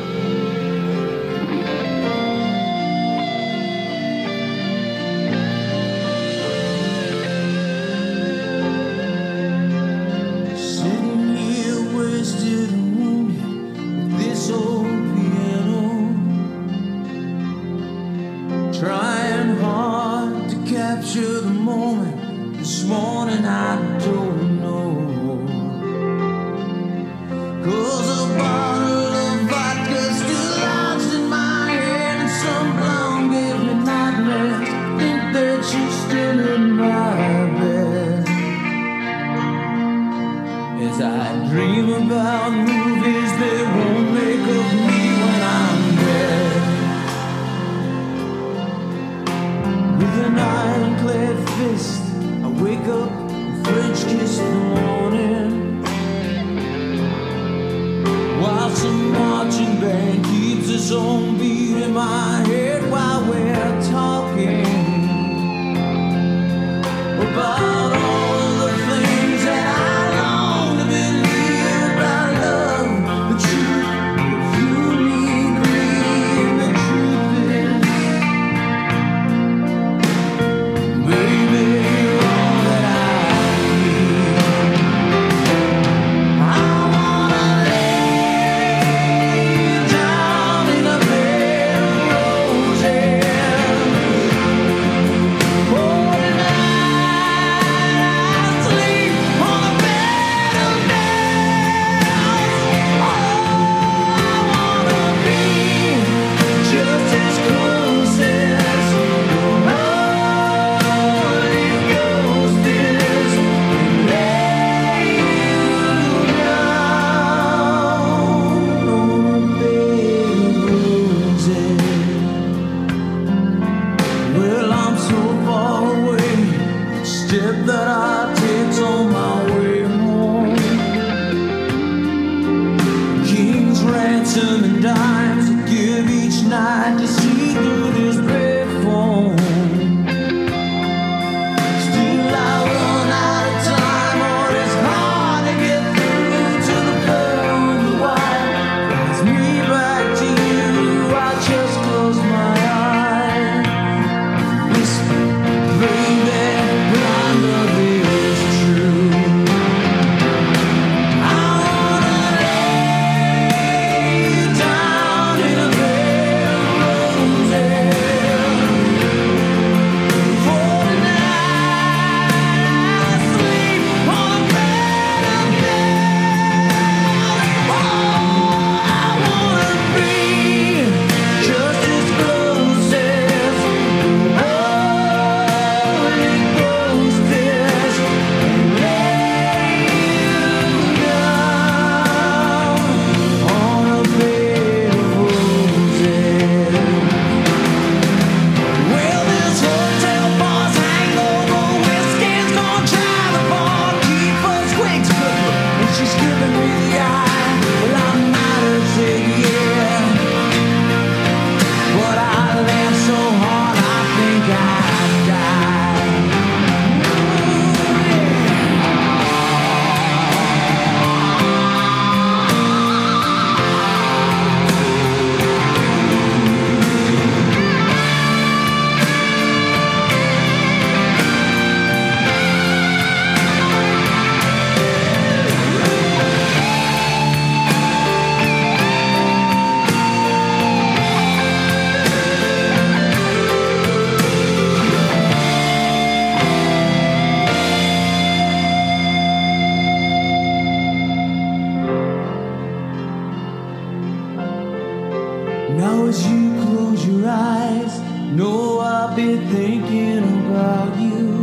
Now as you close your eyes, know I'll be thinking about you.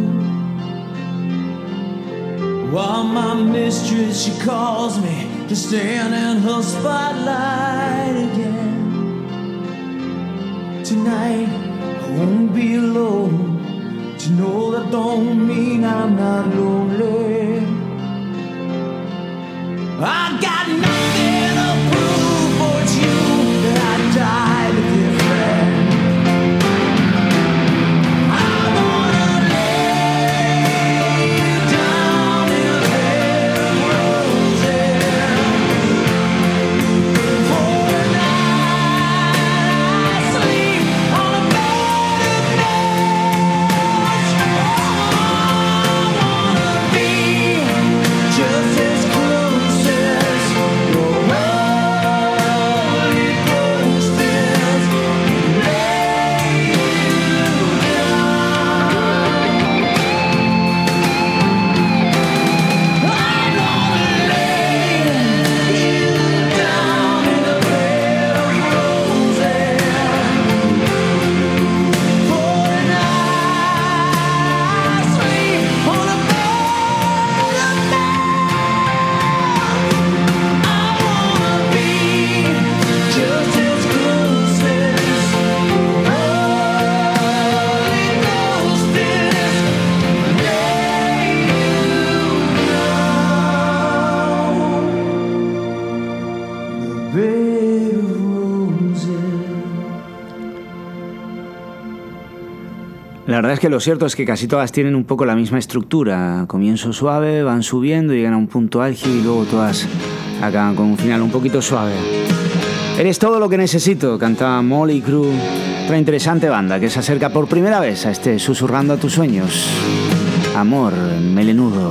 While my mistress, she calls me to stand in her spotlight again. Tonight I won't be alone. To know that don't mean I'm not lonely. I got nothing to prove, for it's you that I died to defend. I bed of roses. La verdad es que lo cierto es que casi todas tienen un poco la misma estructura. Comienzo suave, van subiendo, llegan a un punto álgido y luego todas acaban con un final un poquito suave. Eres todo lo que necesito, cantaba Mötley Crüe, otra interesante banda que se acerca por primera vez a este Susurrando a tus sueños. Amor melenudo.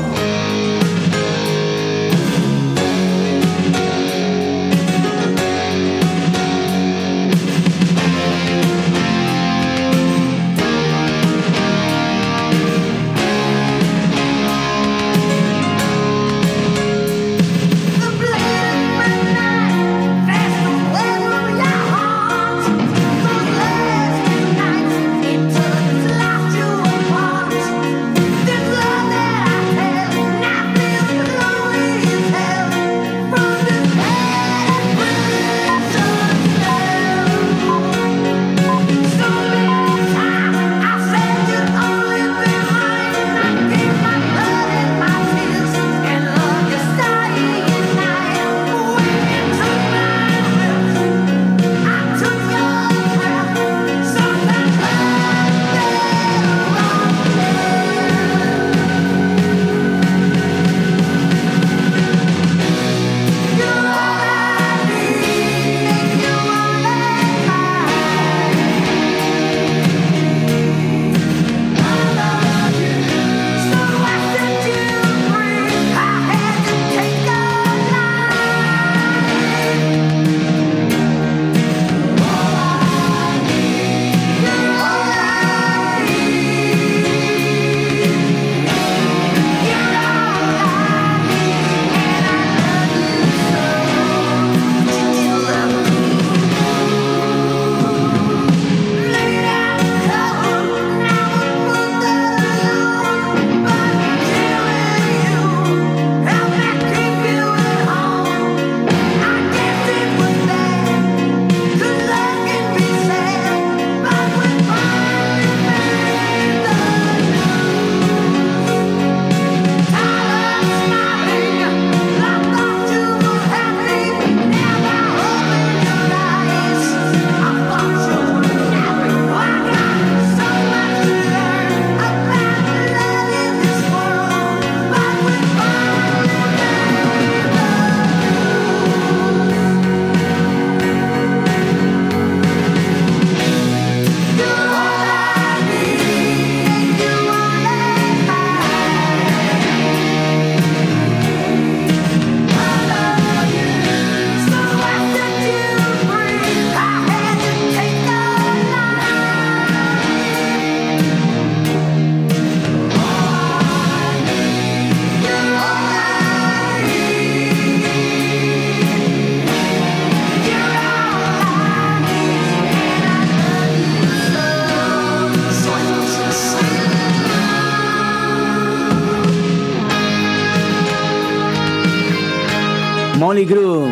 Mötley Crüe,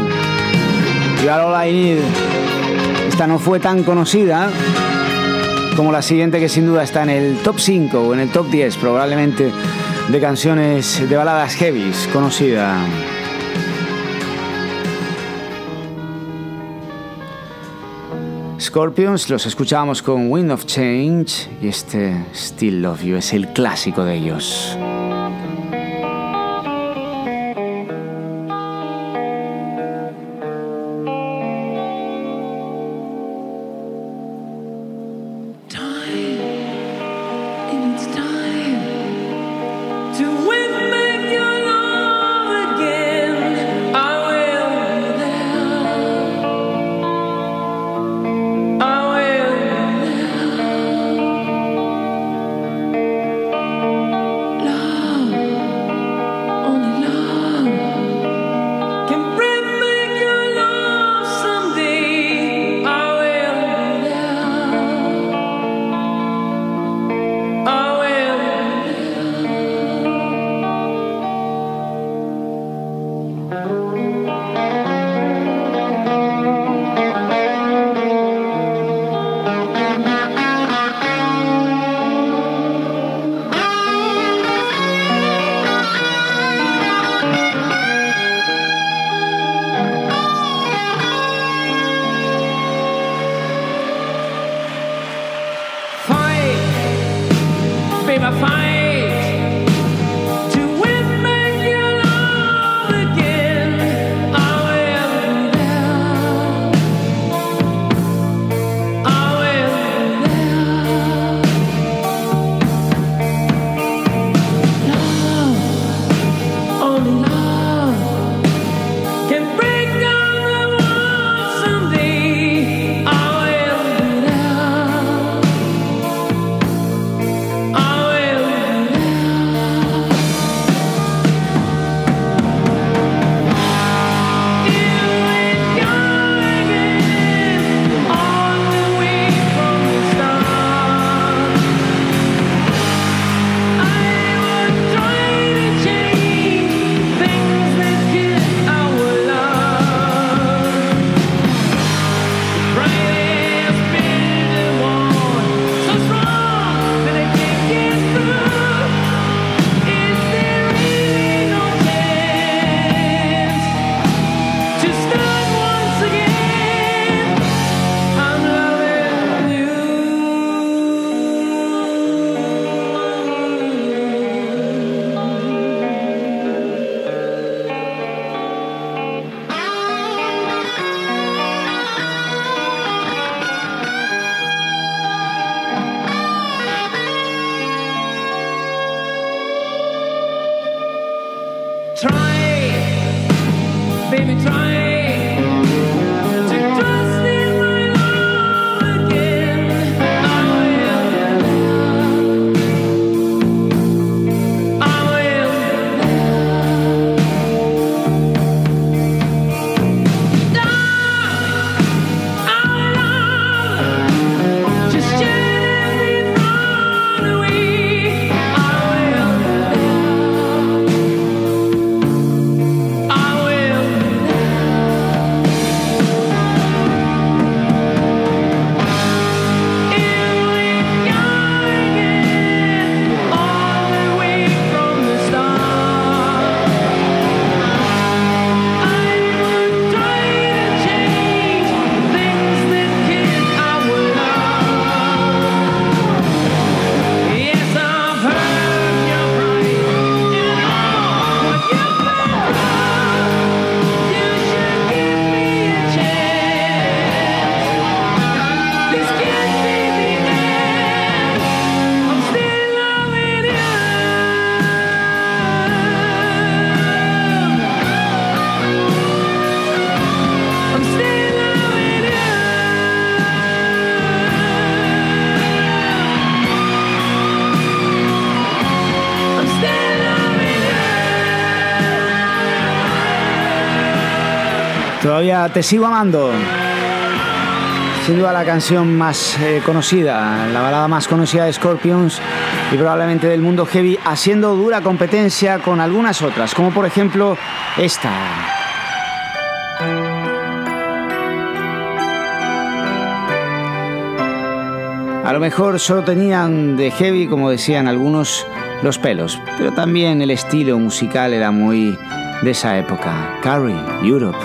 You Are All I Need. Esta no fue tan conocida como la siguiente, que sin duda está en el top 5 o en el top 10 probablemente de canciones de baladas heavies conocida. Scorpions, los escuchábamos con Wind of Change, y este Still Love You es el clásico de ellos. Love Todavía te sigo amando. Sin duda la canción más conocida, la balada más conocida de Scorpions y probablemente del mundo heavy, haciendo dura competencia con algunas otras, como por ejemplo esta. A lo mejor solo tenían de heavy, como decían algunos, los pelos, pero también el estilo musical era muy de esa época. Carrie, Europe.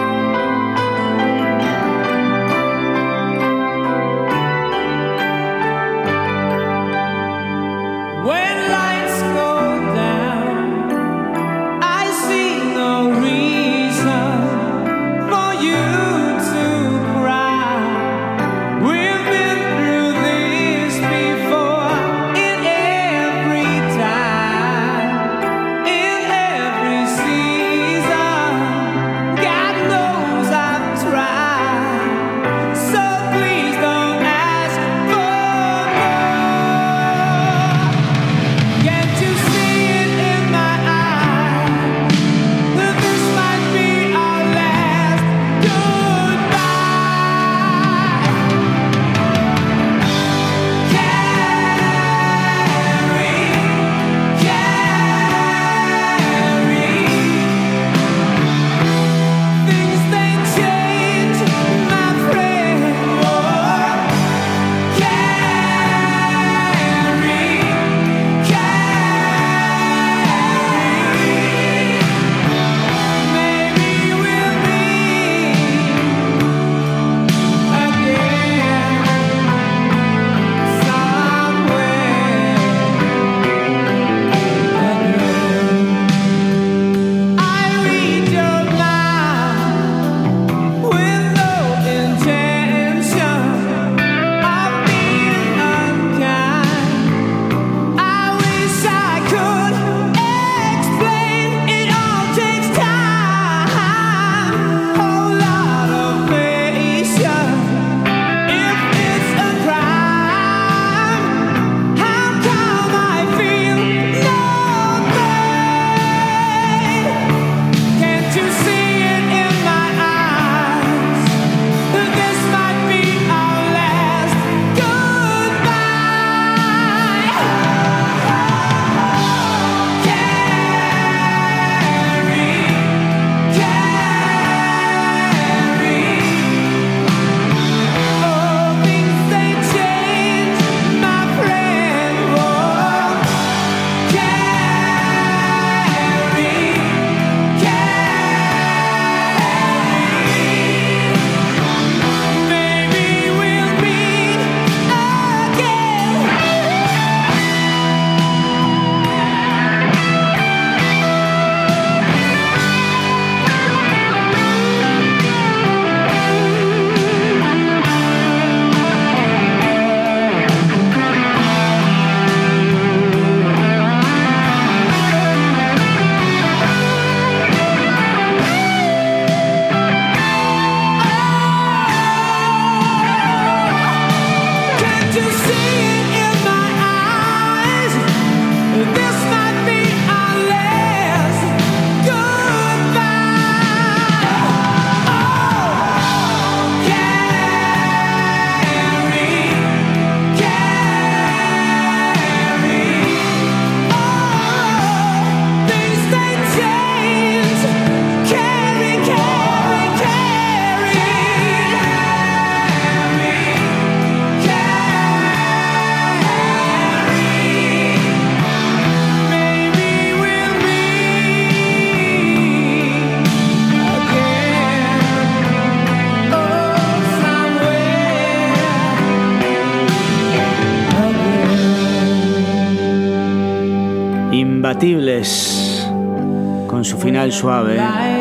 Imbatibles con su final suave.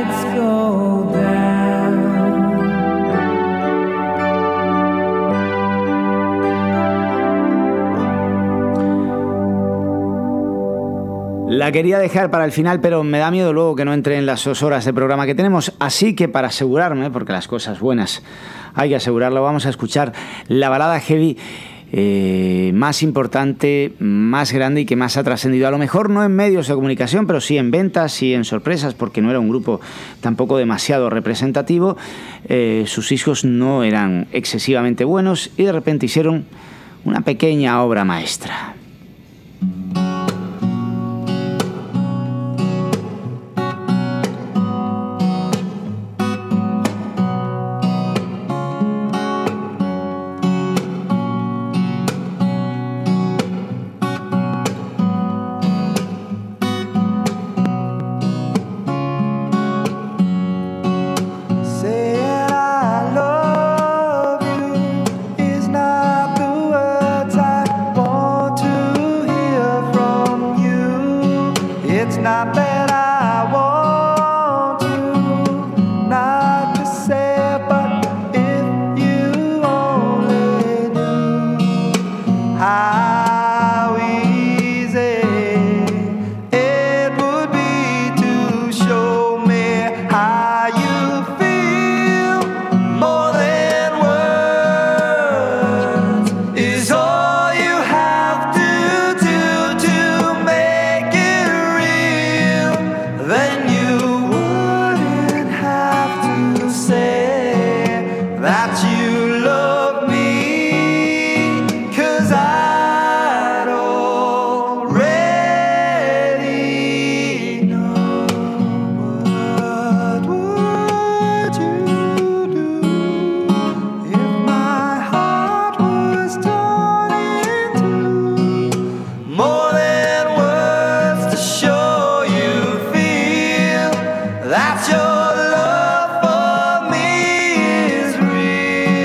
La quería dejar para el final, pero me da miedo luego que no entre en las 2 horas de programa que tenemos. Así que para asegurarme, porque las cosas buenas hay que asegurarlo, vamos a escuchar la balada heavy más importante, más grande y que más ha trascendido. A lo mejor no en medios de comunicación, pero sí en ventas y en sorpresas, porque no era un grupo tampoco demasiado representativo. Sus discos no eran excesivamente buenos y de repente hicieron una pequeña obra maestra. That your love for me is real.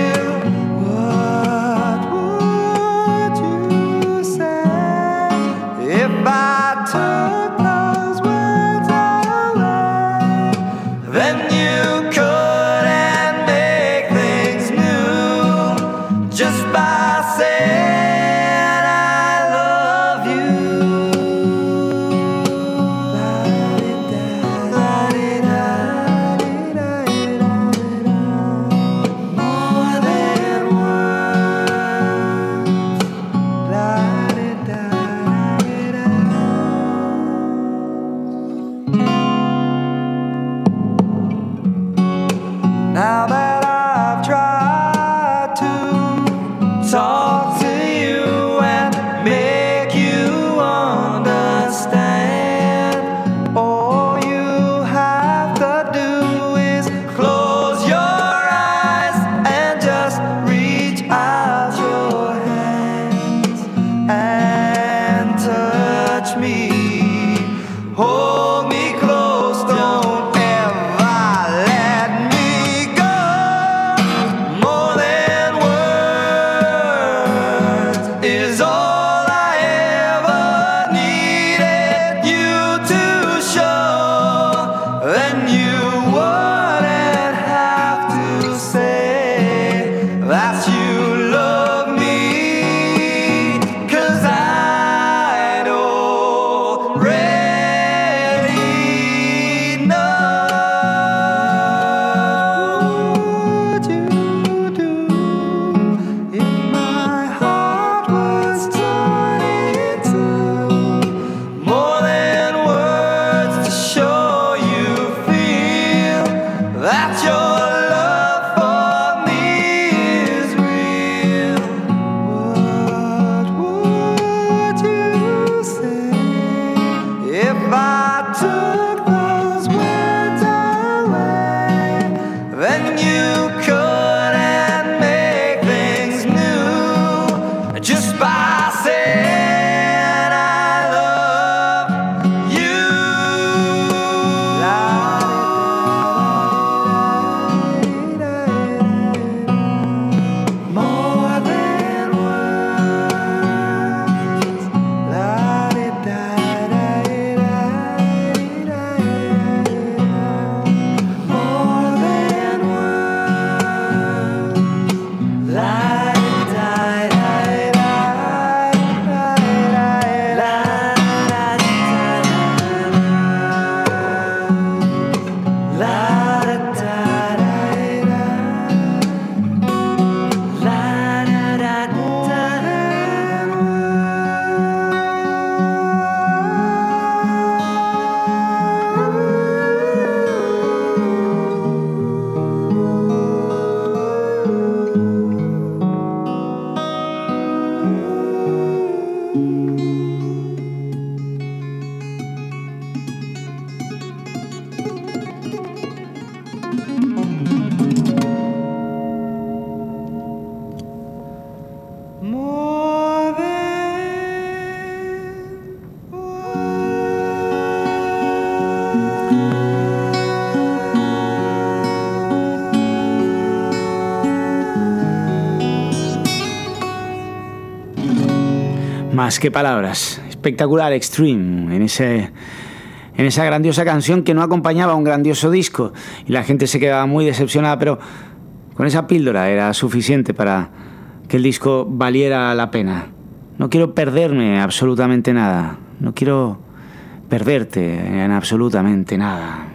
Más que palabras. Espectacular, Extreme, en esa grandiosa canción que no acompañaba a un grandioso disco. Y la gente se quedaba muy decepcionada, pero con esa píldora era suficiente para que el disco valiera la pena. No quiero perderme absolutamente nada. No quiero perderte en absolutamente nada.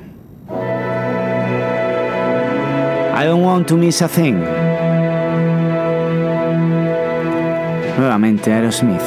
I don't want to miss a thing. Nuevamente Aerosmith.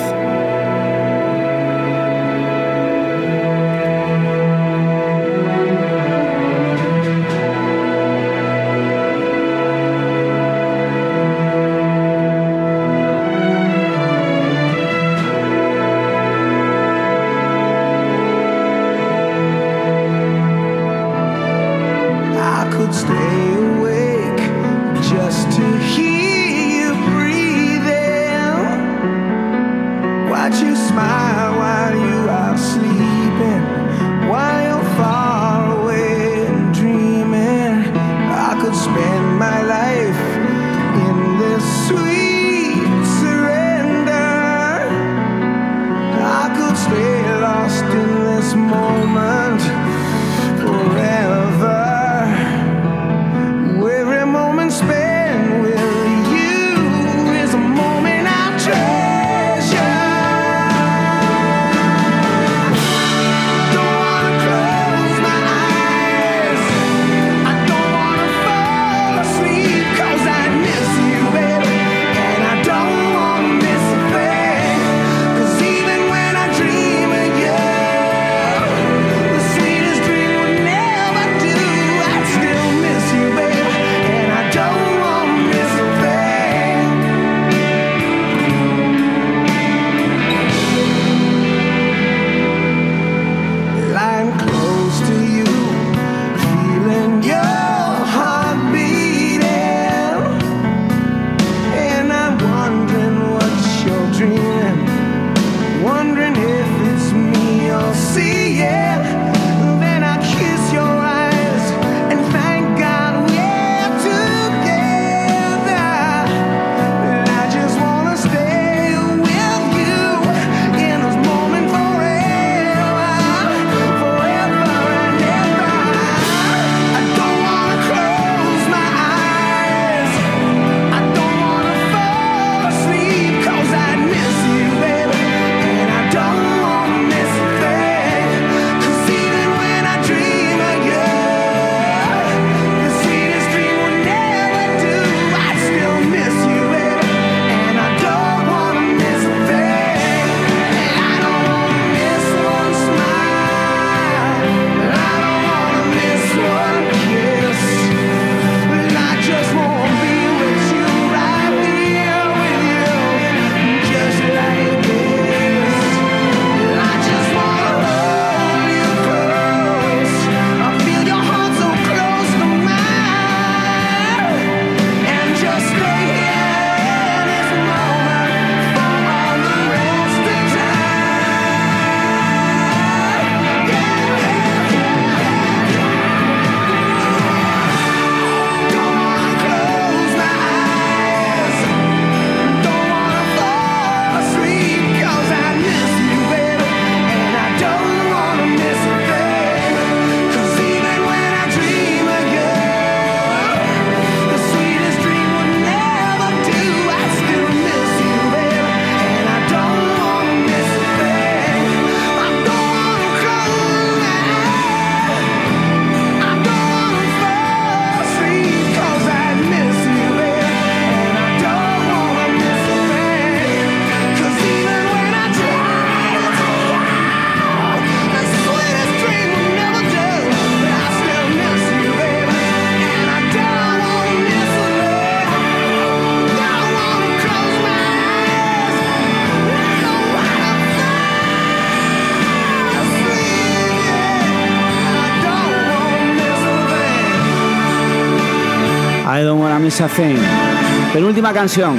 I don't wanna miss a thing. Penúltima canción.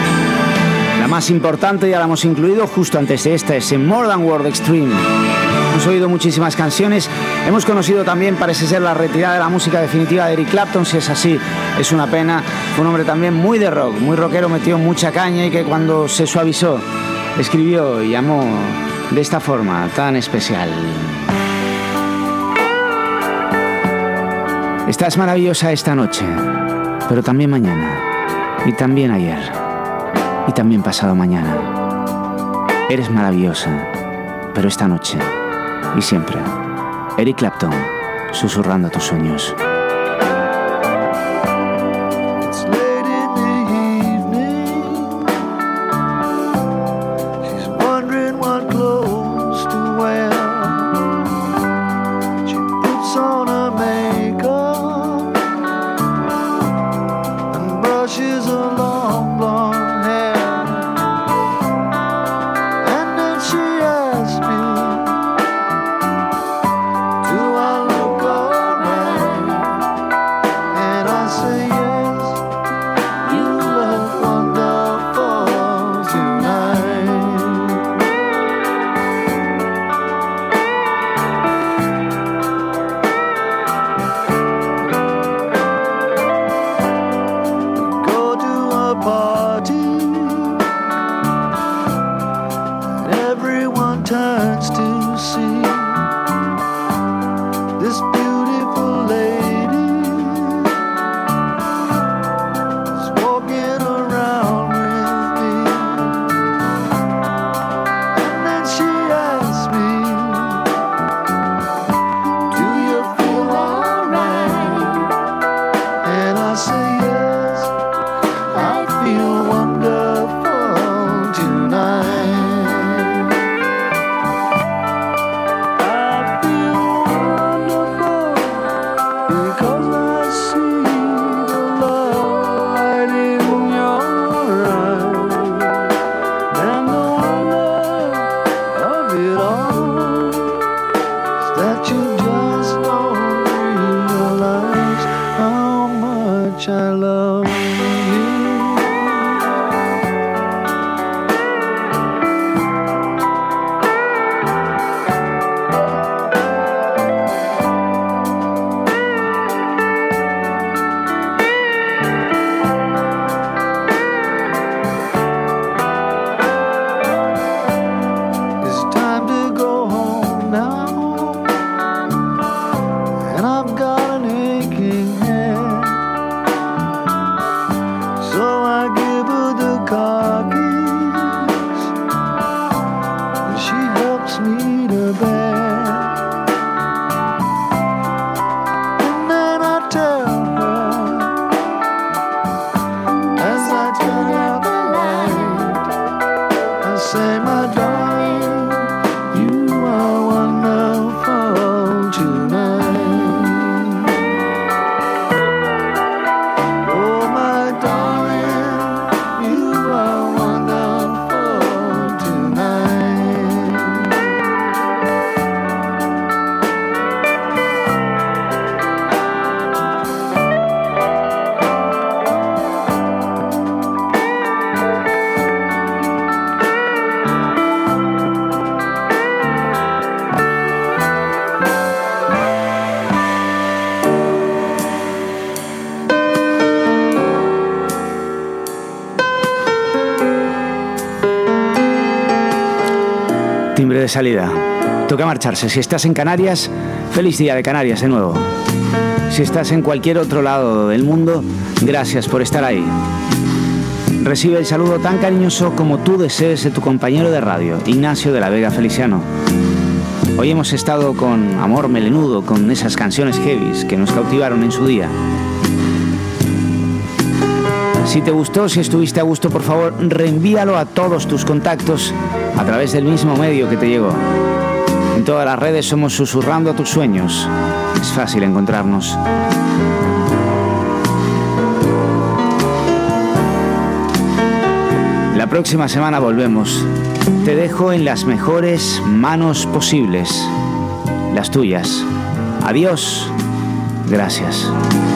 La más importante ya la hemos incluido justo antes de esta, es More Than Words Extreme. Hemos oído muchísimas canciones. Hemos conocido también, parece ser, la retirada de la música definitiva de Eric Clapton. Si es así, es una pena. Fue un hombre también muy de rock, muy rockero, metió mucha caña y que cuando se suavizó, escribió y amó de esta forma tan especial. Estás maravillosa esta noche, pero también mañana, y también ayer, y también pasado mañana. Eres maravillosa, pero esta noche y siempre. Eric Clapton, susurrando tus sueños. It's late in the evening. She's wondering what clothes to wear. She puts on her makeup and brushes her long blonde hair. And then she asks me, do I look alright? And I say yes, you look wonderful tonight. We go to a party and everyone turns to see this beautiful lady is walking around with me. And then she asks me, do you feel alright? And I say yes, I feel wonderful tonight. I feel wonderful because I see the light in your eyes, and the wonder of it all is that you just don't realize how much I love you. It's time to go home now, and I've got an aching head. So I give her the car keys, and she helps me to bed. And then I tell her, as I turn out the light, I say, my darling, you are wonderful tonight. Oh, my darling, you are wonderful tonight. Timbre de salida. Toca marcharse. Si estás en Canarias, feliz día de Canarias de nuevo. Si estás en cualquier otro lado del mundo, gracias por estar ahí. Recibe el saludo tan cariñoso como tú desees de tu compañero de radio, Ignacio de la Vega Feliciano. Hoy hemos estado con Amor Melenudo, con esas canciones heavies que nos cautivaron en su día. Si te gustó, si estuviste a gusto, por favor, reenvíalo a todos tus contactos a través del mismo medio que te llegó. En todas las redes somos Susurrando a tus sueños. Es fácil encontrarnos. La próxima semana volvemos. Te dejo en las mejores manos posibles, las tuyas. Adiós. Gracias.